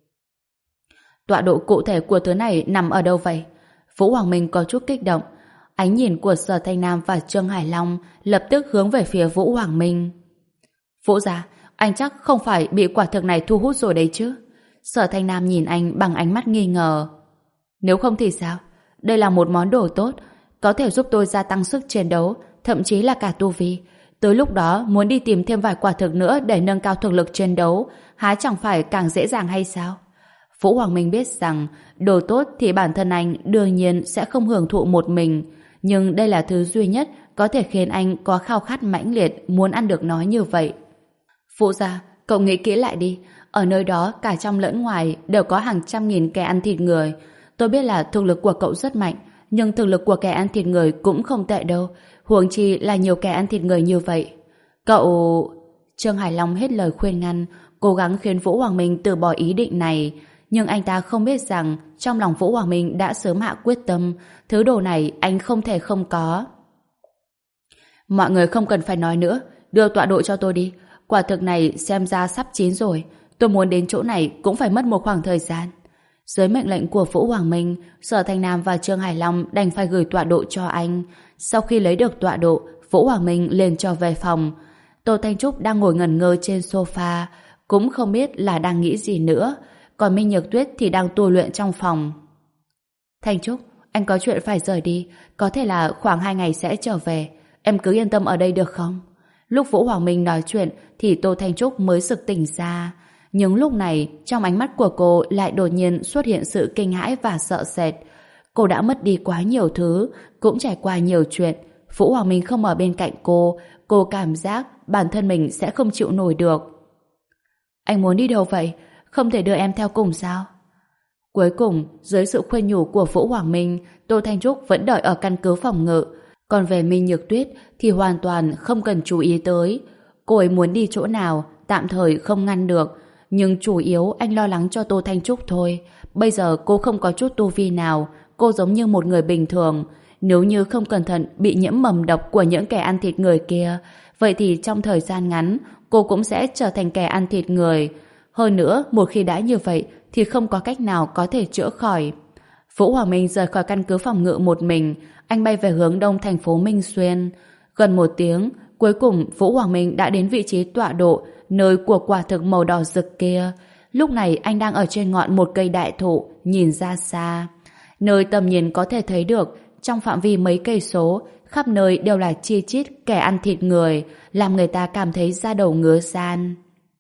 Tọa độ cụ thể của thứ này nằm ở đâu vậy? Vũ Hoàng Minh có chút kích động. Ánh nhìn của Sở Thanh Nam và Trương Hải Long lập tức hướng về phía Vũ Hoàng Minh. Vũ gia, anh chắc không phải bị quả thực này thu hút rồi đấy chứ? Sở Thanh Nam nhìn anh bằng ánh mắt nghi ngờ. Nếu không thì sao? Đây là một món đồ tốt, có thể giúp tôi gia tăng sức chiến đấu, thậm chí là cả tu vi. Tới lúc đó muốn đi tìm thêm vài quả thực nữa để nâng cao thực lực chiến đấu, há chẳng phải càng dễ dàng hay sao? Vũ Hoàng Minh biết rằng đồ tốt thì bản thân anh đương nhiên sẽ không hưởng thụ một mình, nhưng đây là thứ duy nhất có thể khiến anh có khao khát mãnh liệt muốn ăn được nó như vậy. Vũ gia, cậu nghĩ kỹ lại đi, ở nơi đó cả trong lẫn ngoài đều có hàng trăm nghìn kẻ ăn thịt người. Tôi biết là thực lực của cậu rất mạnh, nhưng thực lực của kẻ ăn thịt người cũng không tệ đâu, huống chi là nhiều kẻ ăn thịt người như vậy. Cậu... Trương Hải Long hết lời khuyên ngăn, cố gắng khiến Vũ Hoàng Minh từ bỏ ý định này, nhưng anh ta không biết rằng trong lòng Vũ Hoàng Minh đã sớm hạ quyết tâm, thứ đồ này anh không thể không có. Mọi người không cần phải nói nữa, đưa tọa độ cho tôi đi. Quả thực này xem ra sắp chín rồi, tôi muốn đến chỗ này cũng phải mất một khoảng thời gian. Dưới mệnh lệnh của Vũ Hoàng Minh, Sở Thanh Nam và Trương Hải Long đành phải gửi tọa độ cho anh. Sau khi lấy được tọa độ, Vũ Hoàng Minh liền cho về phòng. Tô Thanh Trúc đang ngồi ngẩn ngơ trên sofa, cũng không biết là đang nghĩ gì nữa. Còn Minh Nhược Tuyết thì đang tu luyện trong phòng. Thanh Trúc, anh có chuyện phải rời đi, có thể là khoảng hai ngày sẽ trở về. Em cứ yên tâm ở đây được không? Lúc Vũ Hoàng Minh nói chuyện thì Tô Thanh Trúc mới sực tỉnh ra. Nhưng lúc này, trong ánh mắt của cô lại đột nhiên xuất hiện sự kinh hãi và sợ sệt. Cô đã mất đi quá nhiều thứ, cũng trải qua nhiều chuyện. Vũ Hoàng Minh không ở bên cạnh cô, cô cảm giác bản thân mình sẽ không chịu nổi được. Anh muốn đi đâu vậy? Không thể đưa em theo cùng sao? Cuối cùng, dưới sự khuyên nhủ của Vũ Hoàng Minh, Tô Thanh Trúc vẫn đợi ở căn cứ phòng ngự. Còn về Minh Nhược Tuyết thì hoàn toàn không cần chú ý tới. Cô ấy muốn đi chỗ nào, tạm thời không ngăn được. Nhưng chủ yếu anh lo lắng cho Tô Thanh Trúc thôi. Bây giờ cô không có chút tu vi nào, cô giống như một người bình thường. Nếu như không cẩn thận bị nhiễm mầm độc của những kẻ ăn thịt người kia, vậy thì trong thời gian ngắn, cô cũng sẽ trở thành kẻ ăn thịt người. Hơn nữa, một khi đã như vậy thì không có cách nào có thể chữa khỏi. Vũ Hoàng Minh rời khỏi căn cứ phòng ngự một mình, anh bay về hướng đông thành phố Minh Xuyên. Gần một tiếng, cuối cùng Vũ Hoàng Minh đã đến vị trí tọa độ, nơi của quả thực màu đỏ rực kia. Lúc này anh đang ở trên ngọn một cây đại thụ, nhìn ra xa. Nơi tầm nhìn có thể thấy được, trong phạm vi mấy cây số, khắp nơi đều là chi chít kẻ ăn thịt người, làm người ta cảm thấy da đầu ngứa ran.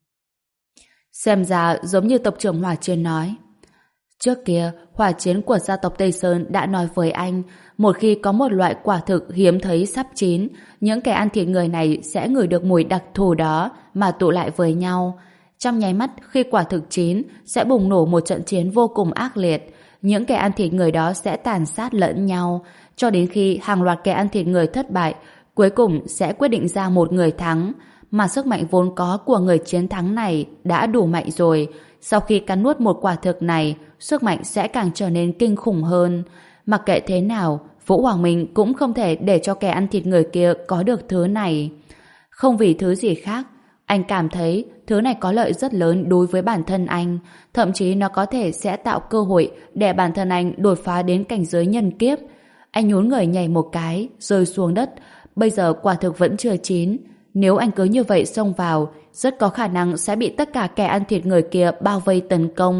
Xem ra giống như tộc trưởng Hỏa Chiến nói. Trước kia, Hỏa Chiến của gia tộc Tây Sơn đã nói với anh, một khi có một loại quả thực hiếm thấy sắp chín, những kẻ ăn thịt người này sẽ ngửi được mùi đặc thù đó mà tụ lại với nhau. Trong nháy mắt khi quả thực chín, sẽ bùng nổ một trận chiến vô cùng ác liệt. Những kẻ ăn thịt người đó sẽ tàn sát lẫn nhau, cho đến khi hàng loạt kẻ ăn thịt người thất bại, cuối cùng sẽ quyết định ra một người thắng. Mà sức mạnh vốn có của người chiến thắng này đã đủ mạnh rồi. Sau khi cắn nuốt một quả thực này, sức mạnh sẽ càng trở nên kinh khủng hơn. Mặc kệ thế nào, Vũ Hoàng Minh cũng không thể để cho kẻ ăn thịt người kia có được thứ này. Không vì thứ gì khác, anh cảm thấy thứ này có lợi rất lớn đối với bản thân anh, thậm chí nó có thể sẽ tạo cơ hội để bản thân anh đột phá đến cảnh giới nhân kiếp. Anh nhún người nhảy một cái, rơi xuống đất. Bây giờ quả thực vẫn chưa chín. Nếu anh cứ như vậy xông vào, rất có khả năng sẽ bị tất cả kẻ ăn thịt người kia bao vây tấn công.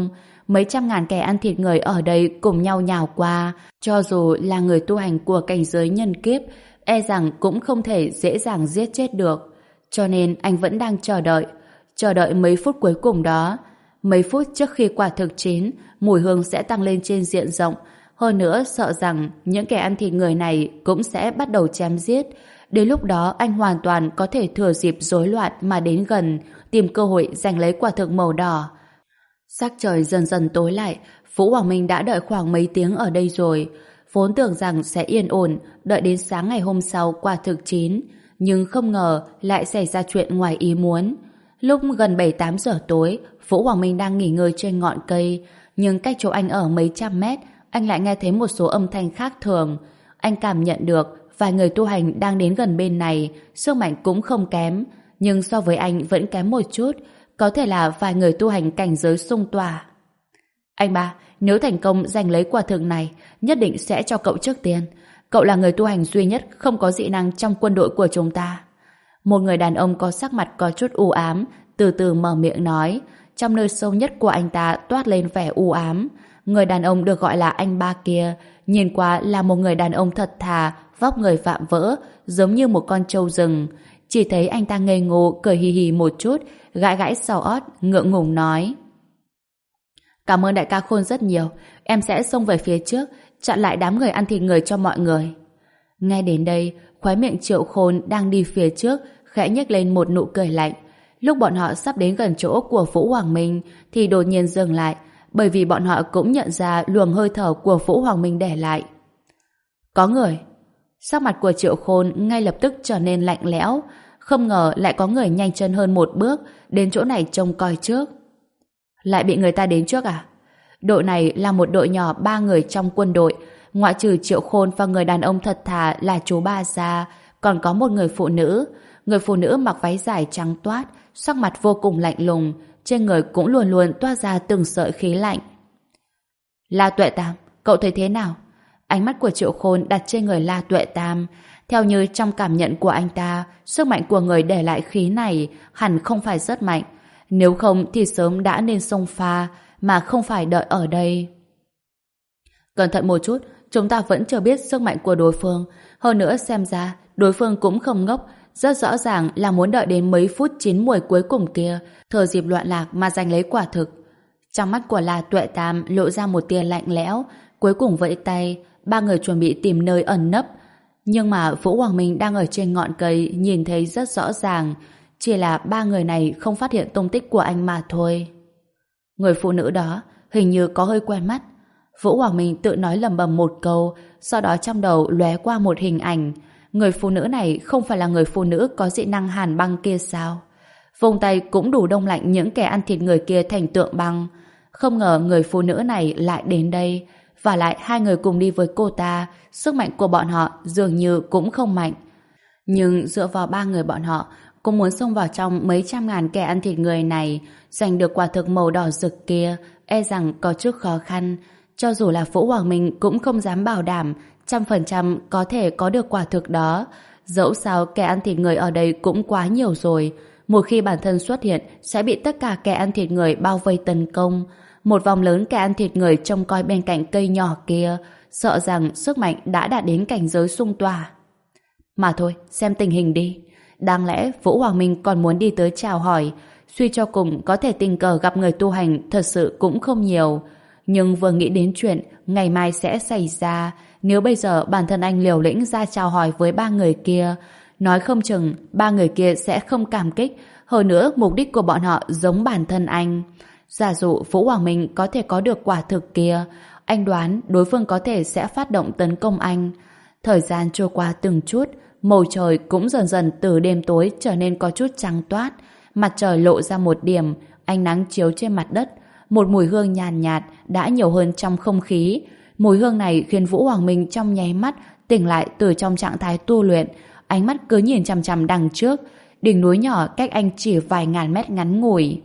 mấy trăm ngàn kẻ ăn thịt người ở đây cùng nhau nhào qua, cho dù là người tu hành của cảnh giới nhân kiếp, e rằng cũng không thể dễ dàng giết chết được. Cho nên anh vẫn đang chờ đợi, chờ đợi mấy phút cuối cùng đó. Mấy phút trước khi quả thực chín, mùi hương sẽ tăng lên trên diện rộng. Hơn nữa sợ rằng những kẻ ăn thịt người này cũng sẽ bắt đầu chém giết. Đến lúc đó anh hoàn toàn có thể thừa dịp rối loạn mà đến gần, tìm cơ hội giành lấy quả thực màu đỏ. Sắc trời dần dần tối lại, Vũ Hoàng Minh đã đợi khoảng mấy tiếng ở đây rồi. Vốn tưởng rằng sẽ yên ổn, đợi đến sáng ngày hôm sau quả thực chín. Nhưng không ngờ lại xảy ra chuyện ngoài ý muốn. Lúc gần bảy tám giờ tối, Vũ Hoàng Minh đang nghỉ ngơi trên ngọn cây, nhưng cách chỗ anh ở mấy trăm mét, anh lại nghe thấy một số âm thanh khác thường. Anh cảm nhận được vài người tu hành đang đến gần bên này, sức mạnh cũng không kém, nhưng so với anh vẫn kém một chút, có thể là vài người tu hành cảnh giới xung tỏa. Anh ba, nếu thành công giành lấy quả thực này, nhất định sẽ cho cậu trước tiên. Cậu là người tu hành duy nhất không có dị năng trong quân đội của chúng ta. Một người đàn ông có sắc mặt có chút u ám, từ từ mở miệng nói. Trong nơi sâu nhất của anh ta toát lên vẻ u ám. Người đàn ông được gọi là anh ba kia, nhìn qua là một người đàn ông thật thà, vóc người vạm vỡ, giống như một con trâu rừng. Chỉ thấy anh ta ngây ngô, cười hì hì một chút, gãi gãi sau ót, ngượng ngùng nói. Cảm ơn đại ca Khôn rất nhiều, em sẽ xông về phía trước, chặn lại đám người ăn thịt người cho mọi người. Nghe đến đây, khóe miệng Triệu Khôn đang đi phía trước, khẽ nhếch lên một nụ cười lạnh. Lúc bọn họ sắp đến gần chỗ của Vũ Hoàng Minh, thì đột nhiên dừng lại, bởi vì bọn họ cũng nhận ra luồng hơi thở của Vũ Hoàng Minh để lại. Có người. Sắc mặt của Triệu Khôn ngay lập tức trở nên lạnh lẽo, không ngờ lại có người nhanh chân hơn một bước, đến chỗ này trông coi trước. Lại bị người ta đến trước à? Đội này là một đội nhỏ ba người trong quân đội, ngoại trừ Triệu Khôn và người đàn ông thật thà là chú ba ra, còn có một người phụ nữ. Người phụ nữ mặc váy dài trắng toát, sắc mặt vô cùng lạnh lùng, trên người cũng luôn luôn toát ra từng sợi khí lạnh. La Tuệ Tam, cậu thấy thế nào? Ánh mắt của Triệu Khôn đặt trên người La Tuệ Tam. Theo như trong cảm nhận của anh ta, sức mạnh của người để lại khí này hẳn không phải rất mạnh. Nếu không thì sớm đã nên xông pha, mà không phải đợi ở đây. Cẩn thận một chút, chúng ta vẫn chưa biết sức mạnh của đối phương. Hơn nữa xem ra, đối phương cũng không ngốc, rất rõ ràng là muốn đợi đến mấy phút chín muồi cuối cùng kia, thừa dịp loạn lạc mà giành lấy quả thực. Trong mắt của La Tuệ Tam lộ ra một tia lạnh lẽo, cuối cùng vẫy tay, ba người chuẩn bị tìm nơi ẩn nấp. Nhưng mà Vũ Hoàng Minh đang ở trên ngọn cây nhìn thấy rất rõ ràng, chỉ là ba người này không phát hiện tung tích của anh mà thôi. Người phụ nữ đó hình như có hơi quen mắt. Vũ Hoàng Minh tự nói lầm bầm một câu, sau đó trong đầu lóe qua một hình ảnh. Người phụ nữ này không phải là người phụ nữ có dị năng hàn băng kia sao? Vùng tay cũng đủ đông lạnh những kẻ ăn thịt người kia thành tượng băng. Không ngờ người phụ nữ này lại đến đây, và lại hai người cùng đi với cô ta, sức mạnh của bọn họ dường như cũng không mạnh. Nhưng dựa vào ba người bọn họ cũng muốn xông vào trong mấy trăm ngàn kẻ ăn thịt người này, giành được quả thực màu đỏ rực kia, e rằng có chút khó khăn. Cho dù là Vũ Hoàng Minh cũng không dám bảo đảm trăm phần trăm có thể có được quả thực đó. Dẫu sao kẻ ăn thịt người ở đây cũng quá nhiều rồi. Một khi bản thân xuất hiện sẽ bị tất cả kẻ ăn thịt người bao vây tấn công. Một vòng lớn kẻ ăn thịt người trông coi bên cạnh cây nhỏ kia, sợ rằng sức mạnh đã đạt đến cảnh giới xung tỏa. Mà thôi, xem tình hình đi. Đáng lẽ Vũ Hoàng Minh còn muốn đi tới chào hỏi, suy cho cùng có thể tình cờ gặp người tu hành thật sự cũng không nhiều. Nhưng vừa nghĩ đến chuyện ngày mai sẽ xảy ra, nếu bây giờ bản thân anh liều lĩnh ra chào hỏi với ba người kia, nói không chừng ba người kia sẽ không cảm kích. Hơn nữa mục đích của bọn họ giống bản thân anh. Giả dụ Vũ Hoàng Minh có thể có được quả thực kia, anh đoán đối phương có thể sẽ phát động tấn công anh. Thời gian trôi qua từng chút, màu trời cũng dần dần từ đêm tối trở nên có chút trắng toát, mặt trời lộ ra một điểm, ánh nắng chiếu trên mặt đất, một mùi hương nhàn nhạt, nhạt đã nhiều hơn trong không khí. Mùi hương này khiến Vũ Hoàng Minh trong nháy mắt tỉnh lại từ trong trạng thái tu luyện, ánh mắt cứ nhìn chằm chằm đằng trước, đỉnh núi nhỏ cách anh chỉ vài ngàn mét ngắn ngủi.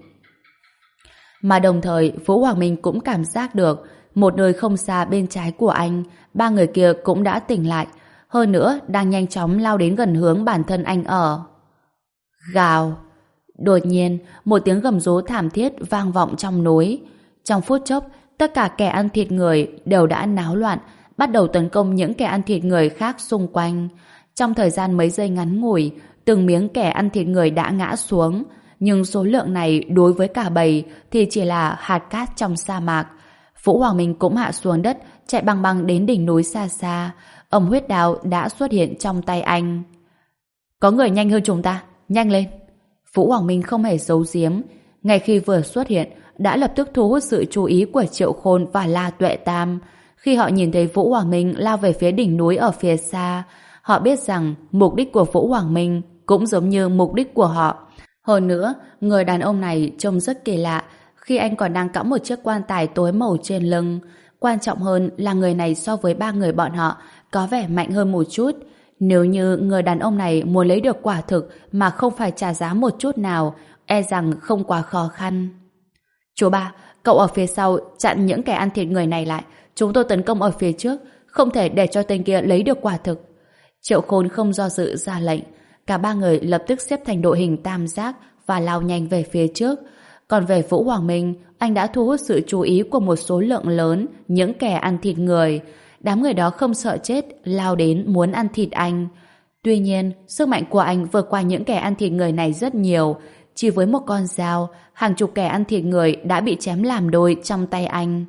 Mà đồng thời Vũ Hoàng Minh cũng cảm giác được một nơi không xa bên trái của anh, ba người kia cũng đã tỉnh lại, hơn nữa đang nhanh chóng lao đến gần hướng bản thân anh ở. Gào! Đột nhiên, một tiếng gầm rú thảm thiết vang vọng trong núi. Trong phút chốc, tất cả kẻ ăn thịt người đều đã náo loạn, bắt đầu tấn công những kẻ ăn thịt người khác xung quanh. Trong thời gian mấy giây ngắn ngủi, từng miếng kẻ ăn thịt người đã ngã xuống, nhưng số lượng này đối với cả bầy thì chỉ là hạt cát trong sa mạc. Vũ Hoàng Minh cũng hạ xuống đất, chạy băng băng đến đỉnh núi xa xa. Âm huyết đao đã xuất hiện trong tay anh. Có người nhanh hơn chúng ta, nhanh lên. Vũ Hoàng Minh không hề giấu giếm. Ngay khi vừa xuất hiện, đã lập tức thu hút sự chú ý của Triệu Khôn và La Tuệ Tam. Khi họ nhìn thấy Vũ Hoàng Minh lao về phía đỉnh núi ở phía xa, họ biết rằng mục đích của Vũ Hoàng Minh cũng giống như mục đích của họ. Hơn nữa, người đàn ông này trông rất kỳ lạ khi anh còn đang cõng một chiếc quan tài tối màu trên lưng. Quan trọng hơn là người này so với ba người bọn họ có vẻ mạnh hơn một chút. Nếu như người đàn ông này muốn lấy được quả thực mà không phải trả giá một chút nào, e rằng không quá khó khăn. Chú ba, cậu ở phía sau chặn những kẻ ăn thịt người này lại. Chúng tôi tấn công ở phía trước, không thể để cho tên kia lấy được quả thực. Triệu Khôn không do dự ra lệnh. Cả ba người lập tức xếp thành đội hình tam giác và lao nhanh về phía trước. Còn về Vũ Hoàng Minh, anh đã thu hút sự chú ý của một số lượng lớn những kẻ ăn thịt người. Đám người đó không sợ chết, lao đến muốn ăn thịt anh. Tuy nhiên, sức mạnh của anh vượt qua những kẻ ăn thịt người này rất nhiều. Chỉ với một con dao, hàng chục kẻ ăn thịt người đã bị chém làm đôi trong tay anh.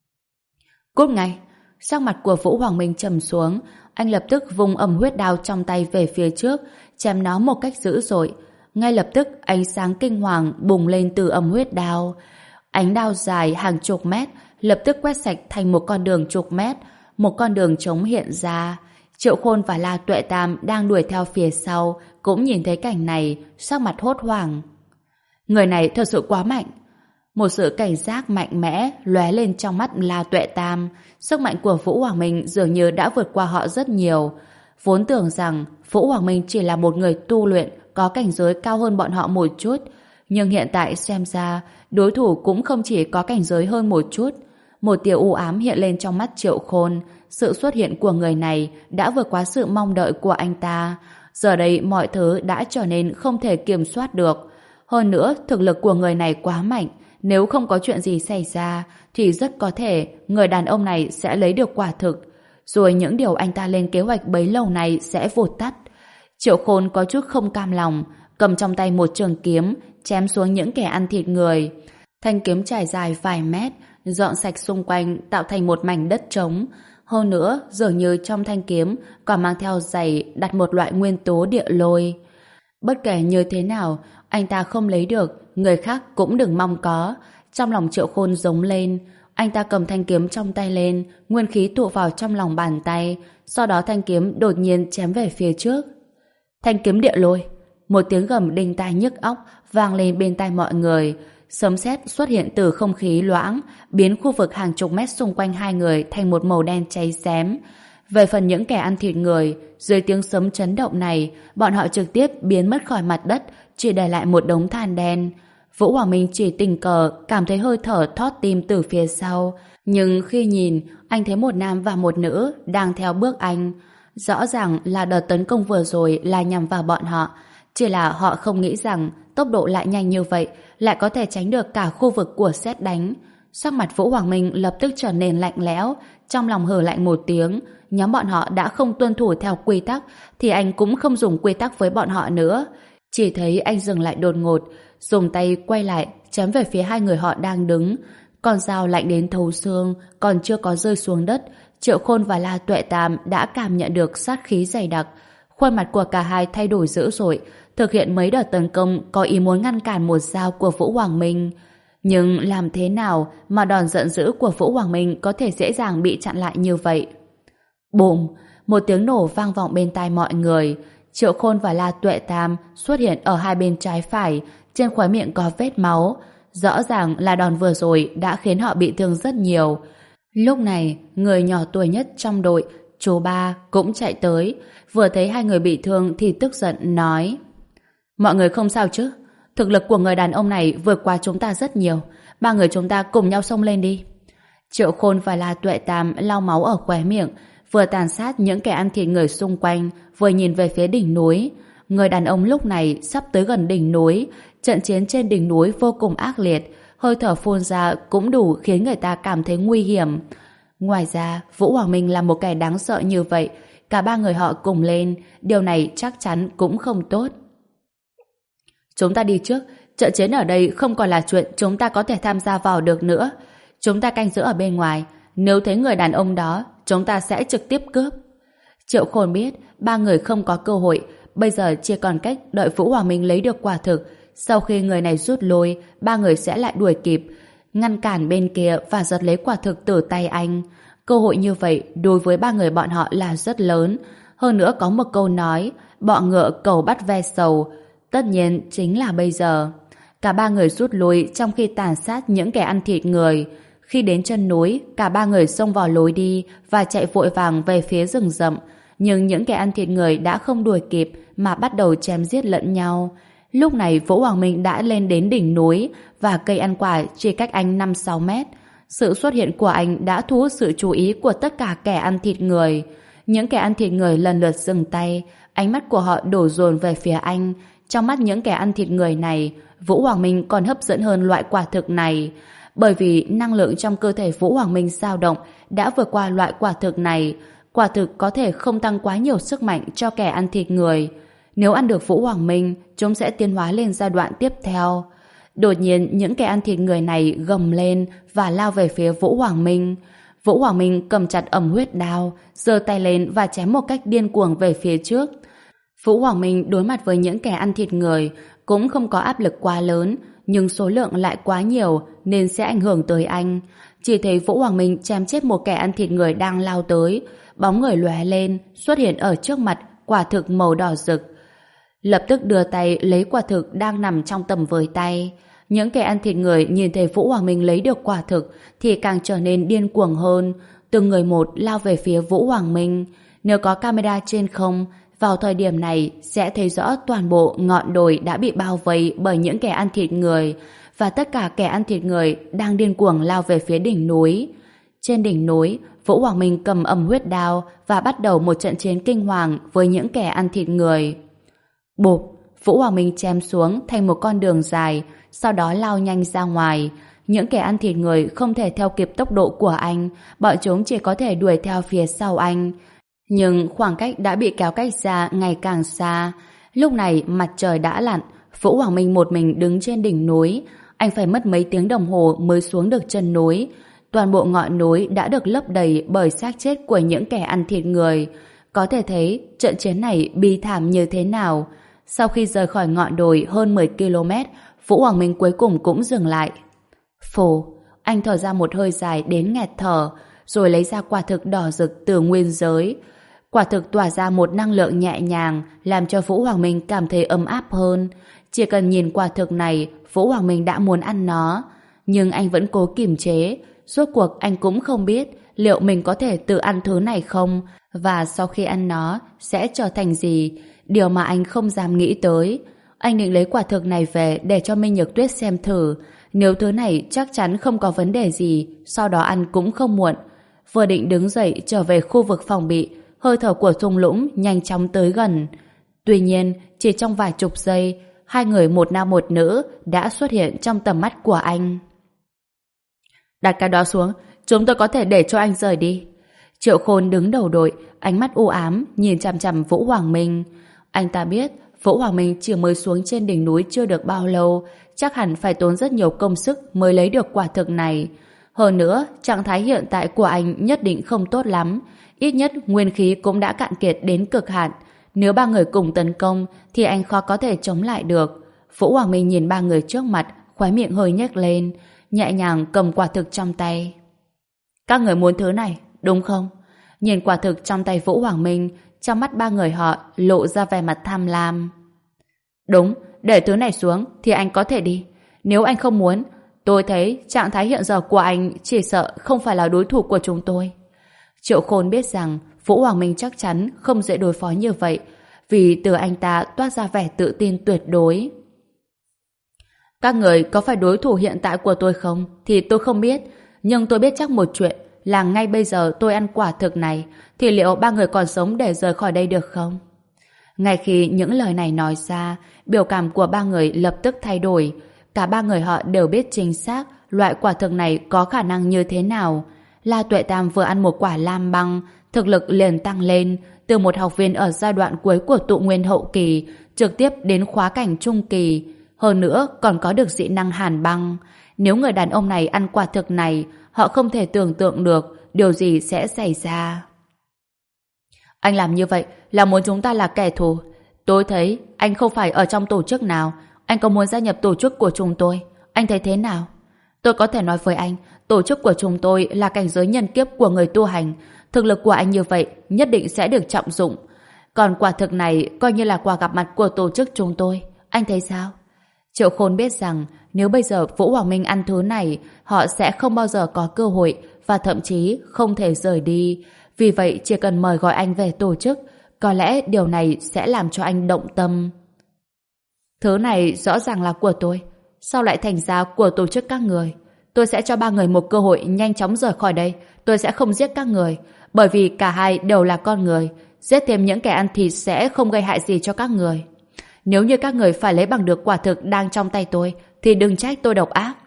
Cút ngay! Sắc mặt của Vũ Hoàng Minh trầm xuống, anh lập tức vung âm huyết đao trong tay về phía trước, chém nó một cách dữ dội. Ngay lập tức ánh sáng kinh hoàng bùng lên từ âm huyết đao. Ánh đao dài hàng chục mét lập tức quét sạch thành một con đường chục mét, một con đường trống hiện ra. Triệu Khôn và La Tuệ Tam đang đuổi theo phía sau cũng nhìn thấy cảnh này, sắc mặt hốt hoảng. Người này thật sự quá mạnh. Một sự cảnh giác mạnh mẽ lóe lên trong mắt La Tuệ Tam. Sức mạnh của Vũ Hoàng Minh dường như đã vượt qua họ rất nhiều. Vốn tưởng rằng Vũ Hoàng Minh chỉ là một người tu luyện có cảnh giới cao hơn bọn họ một chút, nhưng hiện tại xem ra đối thủ cũng không chỉ có cảnh giới hơn một chút. Một tia u ám hiện lên trong mắt Triệu Khôn. Sự xuất hiện của người này đã vượt quá sự mong đợi của anh ta. Giờ đây mọi thứ đã trở nên không thể kiểm soát được. Hơn nữa, thực lực của người này quá mạnh. Nếu không có chuyện gì xảy ra thì rất có thể người đàn ông này sẽ lấy được quả thực. Rồi những điều anh ta lên kế hoạch bấy lâu này sẽ vụt tắt. Triệu Khôn có chút không cam lòng, cầm trong tay một trường kiếm, chém xuống những kẻ ăn thịt người. Thanh kiếm trải dài vài mét, dọn sạch xung quanh tạo thành một mảnh đất trống. Hơn nữa, dường như trong thanh kiếm còn mang theo giày đặt một loại nguyên tố địa lôi. Bất kể như thế nào, anh ta không lấy được, người khác cũng đừng mong có. Trong lòng Triệu Khôn giống lên, anh ta cầm thanh kiếm trong tay lên, nguyên khí tụ vào trong lòng bàn tay, sau đó thanh kiếm đột nhiên chém về phía trước. Thanh kiếm địa lôi, một tiếng gầm đinh tai nhức óc vang lên bên tai mọi người. Sấm sét xuất hiện từ không khí loãng, biến khu vực hàng chục mét xung quanh hai người thành một màu đen cháy xém. Về phần những kẻ ăn thịt người, dưới tiếng sấm chấn động này, bọn họ trực tiếp biến mất khỏi mặt đất, chỉ để lại một đống than đen. Vũ Hoàng Minh chỉ tình cờ cảm thấy hơi thở thót tim từ phía sau, nhưng khi nhìn, anh thấy một nam và một nữ đang theo bước anh. Rõ ràng là đợt tấn công vừa rồi là nhằm vào bọn họ, chỉ là họ không nghĩ rằng tốc độ lại nhanh như vậy, lại có thể tránh được cả khu vực của sét đánh. Sắc mặt Vũ Hoàng Minh lập tức trở nên lạnh lẽo, trong lòng hừ lạnh một tiếng. Nhóm bọn họ đã không tuân thủ theo quy tắc, thì anh cũng không dùng quy tắc với bọn họ nữa. Chỉ thấy anh dừng lại đột ngột, dùng tay quay lại, chém về phía hai người họ đang đứng. Con dao lạnh đến thấu xương, còn chưa có rơi xuống đất, Triệu Khôn và La Tuệ Tam đã cảm nhận được sát khí dày đặc. Khuôn mặt của cả hai thay đổi dữ dội, thực hiện mấy đợt tấn công có ý muốn ngăn cản một dao của Vũ Hoàng Minh. Nhưng làm thế nào mà đòn giận dữ của Vũ Hoàng Minh có thể dễ dàng bị chặn lại như vậy? Bùm! Một tiếng nổ vang vọng bên tai mọi người. Triệu Khôn và La Tuệ Tam xuất hiện ở hai bên trái phải, trên khóe miệng có vết máu. Rõ ràng là đòn vừa rồi đã khiến họ bị thương rất nhiều. Lúc này, người nhỏ tuổi nhất trong đội, chú ba, cũng chạy tới. Vừa thấy hai người bị thương thì tức giận nói: Mọi người không sao chứ? Thực lực của người đàn ông này vượt qua chúng ta rất nhiều. Ba người chúng ta cùng nhau xông lên đi. Triệu Khôn và La Tuệ Tam lau máu ở khóe miệng, vừa tàn sát những kẻ ăn thịt người xung quanh, vừa nhìn về phía đỉnh núi. Người đàn ông lúc này sắp tới gần đỉnh núi. Trận chiến trên đỉnh núi vô cùng ác liệt. hơi thở phun ra cũng đủ khiến người ta cảm thấy nguy hiểm. Ngoài ra, Vũ Hoàng Minh là một kẻ đáng sợ như vậy, cả ba người họ cùng lên, điều này chắc chắn cũng không tốt. Chúng ta đi trước, trận chiến ở đây không còn là chuyện chúng ta có thể tham gia vào được nữa. Chúng ta canh giữ ở bên ngoài, nếu thấy người đàn ông đó, chúng ta sẽ trực tiếp cướp. Triệu Khôn biết ba người không có cơ hội, bây giờ chỉ còn cách đợi Vũ Hoàng Minh lấy được quả thực. Sau khi người này rút lui, ba người sẽ lại đuổi kịp, ngăn cản bên kia và giật lấy quả thực từ tay anh. Cơ hội như vậy đối với ba người bọn họ là rất lớn. Hơn nữa có một câu nói, bọ ngựa cầu bắt ve sầu. Tất nhiên chính là bây giờ. Cả ba người rút lui trong khi tàn sát những kẻ ăn thịt người. Khi đến chân núi, cả ba người xông vào lối đi và chạy vội vàng về phía rừng rậm. Nhưng những kẻ ăn thịt người đã không đuổi kịp mà bắt đầu chém giết lẫn nhau. Lúc này Vũ Hoàng Minh đã lên đến đỉnh núi và cây ăn quả chỉ cách anh năm sáu mét. Sự xuất hiện của anh đã thu hút sự chú ý của tất cả kẻ ăn thịt người. Những kẻ ăn thịt người lần lượt dừng tay, ánh mắt của họ đổ dồn về phía anh. Trong mắt những kẻ ăn thịt người này, Vũ Hoàng Minh còn hấp dẫn hơn loại quả thực này. Bởi vì năng lượng trong cơ thể Vũ Hoàng Minh dao động đã vượt qua loại quả thực này. Quả thực có thể không tăng quá nhiều sức mạnh cho kẻ ăn thịt người. Nếu ăn được Vũ Hoàng Minh, chúng sẽ tiến hóa lên giai đoạn tiếp theo. Đột nhiên, những kẻ ăn thịt người này gầm lên và lao về phía Vũ Hoàng Minh. Vũ Hoàng Minh cầm chặt ẩm huyết đao, giơ tay lên và chém một cách điên cuồng về phía trước. Vũ Hoàng Minh đối mặt với những kẻ ăn thịt người cũng không có áp lực quá lớn, nhưng số lượng lại quá nhiều nên sẽ ảnh hưởng tới anh. Chỉ thấy Vũ Hoàng Minh chém chết một kẻ ăn thịt người đang lao tới, bóng người lóe lên, xuất hiện ở trước mặt quả thực màu đỏ rực. Lập tức đưa tay lấy quả thực đang nằm trong tầm với tay. Những kẻ ăn thịt người nhìn thấy Vũ Hoàng Minh lấy được quả thực thì càng trở nên điên cuồng hơn, từng người một lao về phía Vũ Hoàng Minh. Nếu có camera trên không, vào thời điểm này sẽ thấy rõ toàn bộ ngọn đồi đã bị bao vây bởi những kẻ ăn thịt người, và tất cả kẻ ăn thịt người đang điên cuồng lao về phía đỉnh núi. Trên đỉnh núi, Vũ Hoàng Minh cầm ầm huyết đao và bắt đầu một trận chiến kinh hoàng với những kẻ ăn thịt người. Bụp, Vũ Hoàng Minh chém xuống thành một con đường dài, sau đó lao nhanh ra ngoài. Những kẻ ăn thịt người không thể theo kịp tốc độ của anh, bọn chúng chỉ có thể đuổi theo phía sau anh. Nhưng khoảng cách đã bị kéo cách ra ngày càng xa. Lúc này mặt trời đã lặn, Vũ Hoàng Minh một mình đứng trên đỉnh núi. Anh phải mất mấy tiếng đồng hồ mới xuống được chân núi. Toàn bộ ngọn núi đã được lấp đầy bởi xác chết của những kẻ ăn thịt người. Có thể thấy trận chiến này bi thảm như thế nào. Sau khi rời khỏi ngọn đồi hơn mười ki lô mét, Vũ Hoàng Minh cuối cùng cũng dừng lại. Phù, anh thở ra một hơi dài đến nghẹt thở, rồi lấy ra quả thực đỏ rực từ nguyên giới. Quả thực tỏa ra một năng lượng nhẹ nhàng, làm cho Vũ Hoàng Minh cảm thấy ấm áp hơn. Chỉ cần nhìn quả thực này, Vũ Hoàng Minh đã muốn ăn nó. Nhưng anh vẫn cố kiềm chế. Rốt cuộc anh cũng không biết liệu mình có thể tự ăn thứ này không, và sau khi ăn nó sẽ trở thành gì. Điều mà anh không dám nghĩ tới. Anh định lấy quả thực này về để cho Minh Nhược Tuyết xem thử. Nếu thứ này chắc chắn không có vấn đề gì, sau đó ăn cũng không muộn. Vừa định đứng dậy trở về khu vực phòng bị, hơi thở của thung lũng nhanh chóng tới gần. Tuy nhiên, chỉ trong vài chục giây, hai người một nam một nữ đã xuất hiện trong tầm mắt của anh. Đặt cái đó xuống, chúng tôi có thể để cho anh rời đi. Triệu Khôn đứng đầu đội, ánh mắt u ám nhìn chằm chằm Vũ Hoàng Minh. Anh ta biết Vũ Hoàng Minh chỉ mới xuống trên đỉnh núi chưa được bao lâu, chắc hẳn phải tốn rất nhiều công sức mới lấy được quả thực này. Hơn nữa, trạng thái hiện tại của anh nhất định không tốt lắm, ít nhất nguyên khí cũng đã cạn kiệt đến cực hạn. Nếu ba người cùng tấn công thì anh khó có thể chống lại được. Vũ Hoàng Minh nhìn ba người trước mặt, khóe miệng hơi nhếch lên, nhẹ nhàng cầm quả thực trong tay. Các người muốn thứ này, đúng không? Nhìn quả thực trong tay Vũ Hoàng Minh, trong mắt ba người họ lộ ra vẻ mặt tham lam. Đúng, để thứ này xuống thì anh có thể đi. Nếu anh không muốn, tôi thấy trạng thái hiện giờ của anh chỉ sợ không phải là đối thủ của chúng tôi. Triệu Khôn biết rằng Vũ Hoàng Minh chắc chắn không dễ đối phó như vậy, vì từ anh ta toát ra vẻ tự tin tuyệt đối. Các người có phải đối thủ hiện tại của tôi không thì tôi không biết, nhưng tôi biết chắc một chuyện là ngay bây giờ tôi ăn quả thực này thì liệu ba người còn sống để rời khỏi đây được không? Ngay khi những lời này nói ra, biểu cảm của ba người lập tức thay đổi. Cả ba người họ đều biết chính xác loại quả thực này có khả năng như thế nào. La Tuệ Tam vừa ăn một quả lam băng, thực lực liền tăng lên, từ một học viên ở giai đoạn cuối của tụ nguyên hậu kỳ, trực tiếp đến khóa cảnh trung kỳ. Hơn nữa còn có được dị năng hàn băng. Nếu người đàn ông này ăn quả thực này, họ không thể tưởng tượng được điều gì sẽ xảy ra. Anh làm như vậy là muốn chúng ta là kẻ thù. Tôi thấy anh không phải ở trong tổ chức nào. Anh có muốn gia nhập tổ chức của chúng tôi? Anh thấy thế nào? Tôi có thể nói với anh, tổ chức của chúng tôi là cảnh giới nhân kiếp của người tu hành. Thực lực của anh như vậy nhất định sẽ được trọng dụng. Còn quả thực này coi như là quà gặp mặt của tổ chức chúng tôi. Anh thấy sao? Triệu Khôn biết rằng nếu bây giờ Vũ Hoàng Minh ăn thứ này, họ sẽ không bao giờ có cơ hội và thậm chí không thể rời đi. Vì vậy chỉ cần mời gọi anh về tổ chức, có lẽ điều này sẽ làm cho anh động tâm. Thứ này rõ ràng là của tôi. Sao lại thành ra của tổ chức các người? Tôi sẽ cho ba người một cơ hội nhanh chóng rời khỏi đây. Tôi sẽ không giết các người, bởi vì cả hai đều là con người. Giết thêm những kẻ ăn thịt sẽ không gây hại gì cho các người. Nếu như các người phải lấy bằng được quả thực đang trong tay tôi, thì đừng trách tôi độc ác.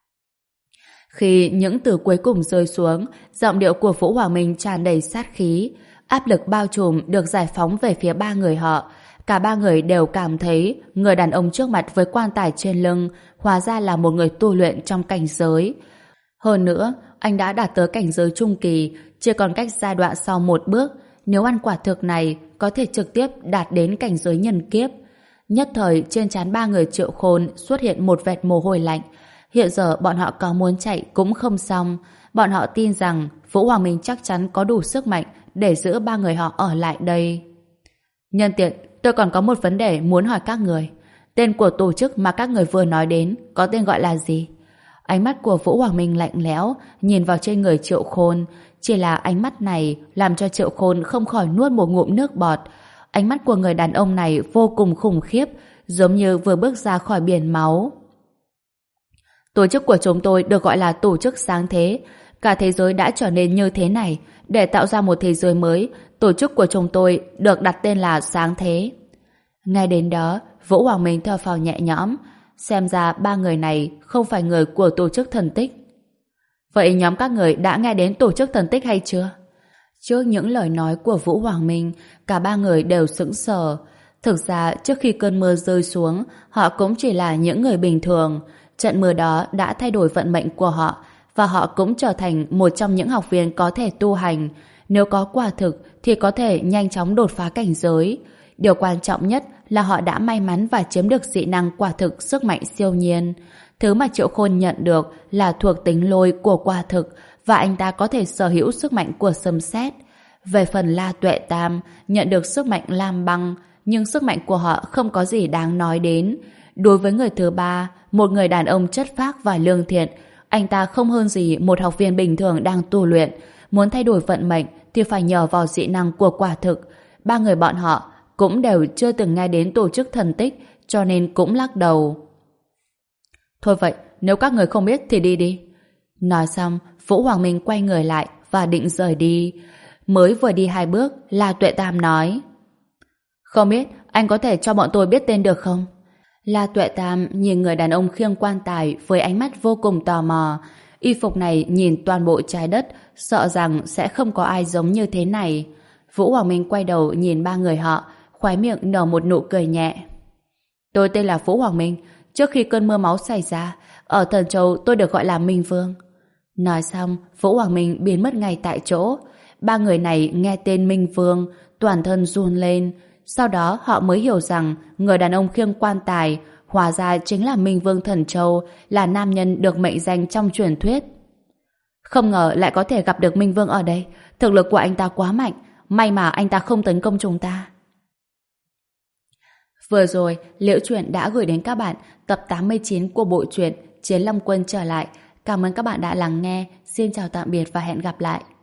Khi những từ cuối cùng rơi xuống, giọng điệu của Vũ Hoàng Minh tràn đầy sát khí. Áp lực bao trùm được giải phóng về phía ba người họ. Cả ba người đều cảm thấy người đàn ông trước mặt với quan tài trên lưng hóa ra là một người tu luyện trong cảnh giới. Hơn nữa, anh đã đạt tới cảnh giới trung kỳ, chỉ còn cách giai đoạn sau một bước. Nếu ăn quả thực này, có thể trực tiếp đạt đến cảnh giới nhân kiếp. Nhất thời trên trán ba người Triệu Khôn xuất hiện một vệt mồ hôi lạnh. Hiện giờ bọn họ có muốn chạy cũng không xong. Bọn họ tin rằng Vũ Hoàng Minh chắc chắn có đủ sức mạnh để giữ ba người họ ở lại đây. Nhân tiện, tôi còn có một vấn đề muốn hỏi các người. Tên của tổ chức mà các người vừa nói đến có tên gọi là gì? Ánh mắt của Vũ Hoàng Minh lạnh lẽo, nhìn vào trên người Triệu Khôn. Chỉ là ánh mắt này làm cho Triệu Khôn không khỏi nuốt một ngụm nước bọt. Ánh mắt của người đàn ông này vô cùng khủng khiếp, giống như vừa bước ra khỏi biển máu. Tổ chức của chúng tôi được gọi là tổ chức sáng thế. Cả thế giới đã trở nên như thế này. Để tạo ra một thế giới mới, tổ chức của chúng tôi được đặt tên là sáng thế. Ngay đến đó, Vũ Hoàng Minh thở phào nhẹ nhõm. Xem ra ba người này không phải người của tổ chức thần tích. Vậy nhóm các người đã nghe đến tổ chức thần tích hay chưa? Trước những lời nói của Vũ Hoàng Minh, cả ba người đều sững sờ. Thực ra, trước khi cơn mưa rơi xuống, họ cũng chỉ là những người bình thường. Trận mưa đó đã thay đổi vận mệnh của họ, và họ cũng trở thành một trong những học viên có thể tu hành. Nếu có quả thực, thì có thể nhanh chóng đột phá cảnh giới. Điều quan trọng nhất là họ đã may mắn và chiếm được dị năng quả thực sức mạnh siêu nhiên. Thứ mà Triệu Khôn nhận được là thuộc tính lôi của quả thực, và anh ta có thể sở hữu sức mạnh của sấm sét. Về phần La Tuệ Tam, nhận được sức mạnh lam băng, nhưng sức mạnh của họ không có gì đáng nói đến. Đối với người thứ ba, một người đàn ông chất phác và lương thiện, anh ta không hơn gì một học viên bình thường đang tu luyện. Muốn thay đổi vận mệnh thì phải nhờ vào dị năng của quả thực. Ba người bọn họ cũng đều chưa từng nghe đến tổ chức thần tích, cho nên cũng lắc đầu. Thôi vậy, nếu các người không biết thì đi đi. Nói xong, Vũ Hoàng Minh quay người lại và định rời đi. Mới vừa đi hai bước, La Tuệ Tam nói: Không biết, anh có thể cho bọn tôi biết tên được không? La Tuệ Tam nhìn người đàn ông khiêng quan tài với ánh mắt vô cùng tò mò. Y phục này nhìn toàn bộ trái đất, sợ rằng sẽ không có ai giống như thế này. Vũ Hoàng Minh quay đầu nhìn ba người họ, khóe miệng nở một nụ cười nhẹ. Tôi tên là Vũ Hoàng Minh. Trước khi cơn mưa máu xảy ra, ở Thần Châu tôi được gọi là Minh Vương. Nói xong, Vũ Hoàng Minh biến mất ngay tại chỗ. Ba người này nghe tên Minh Vương, toàn thân run lên. Sau đó họ mới hiểu rằng người đàn ông khiêng quan tài hóa ra chính là Minh Vương Thần Châu, là nam nhân được mệnh danh trong truyền thuyết. Không ngờ lại có thể gặp được Minh Vương ở đây. Thực lực của anh ta quá mạnh, may mà anh ta không tấn công chúng ta. Vừa rồi, Liễu Chuyện đã gửi đến các bạn tập tám mươi chín của bộ truyện Chiến Long Quân trở lại. Cảm ơn các bạn đã lắng nghe. Xin chào tạm biệt và hẹn gặp lại.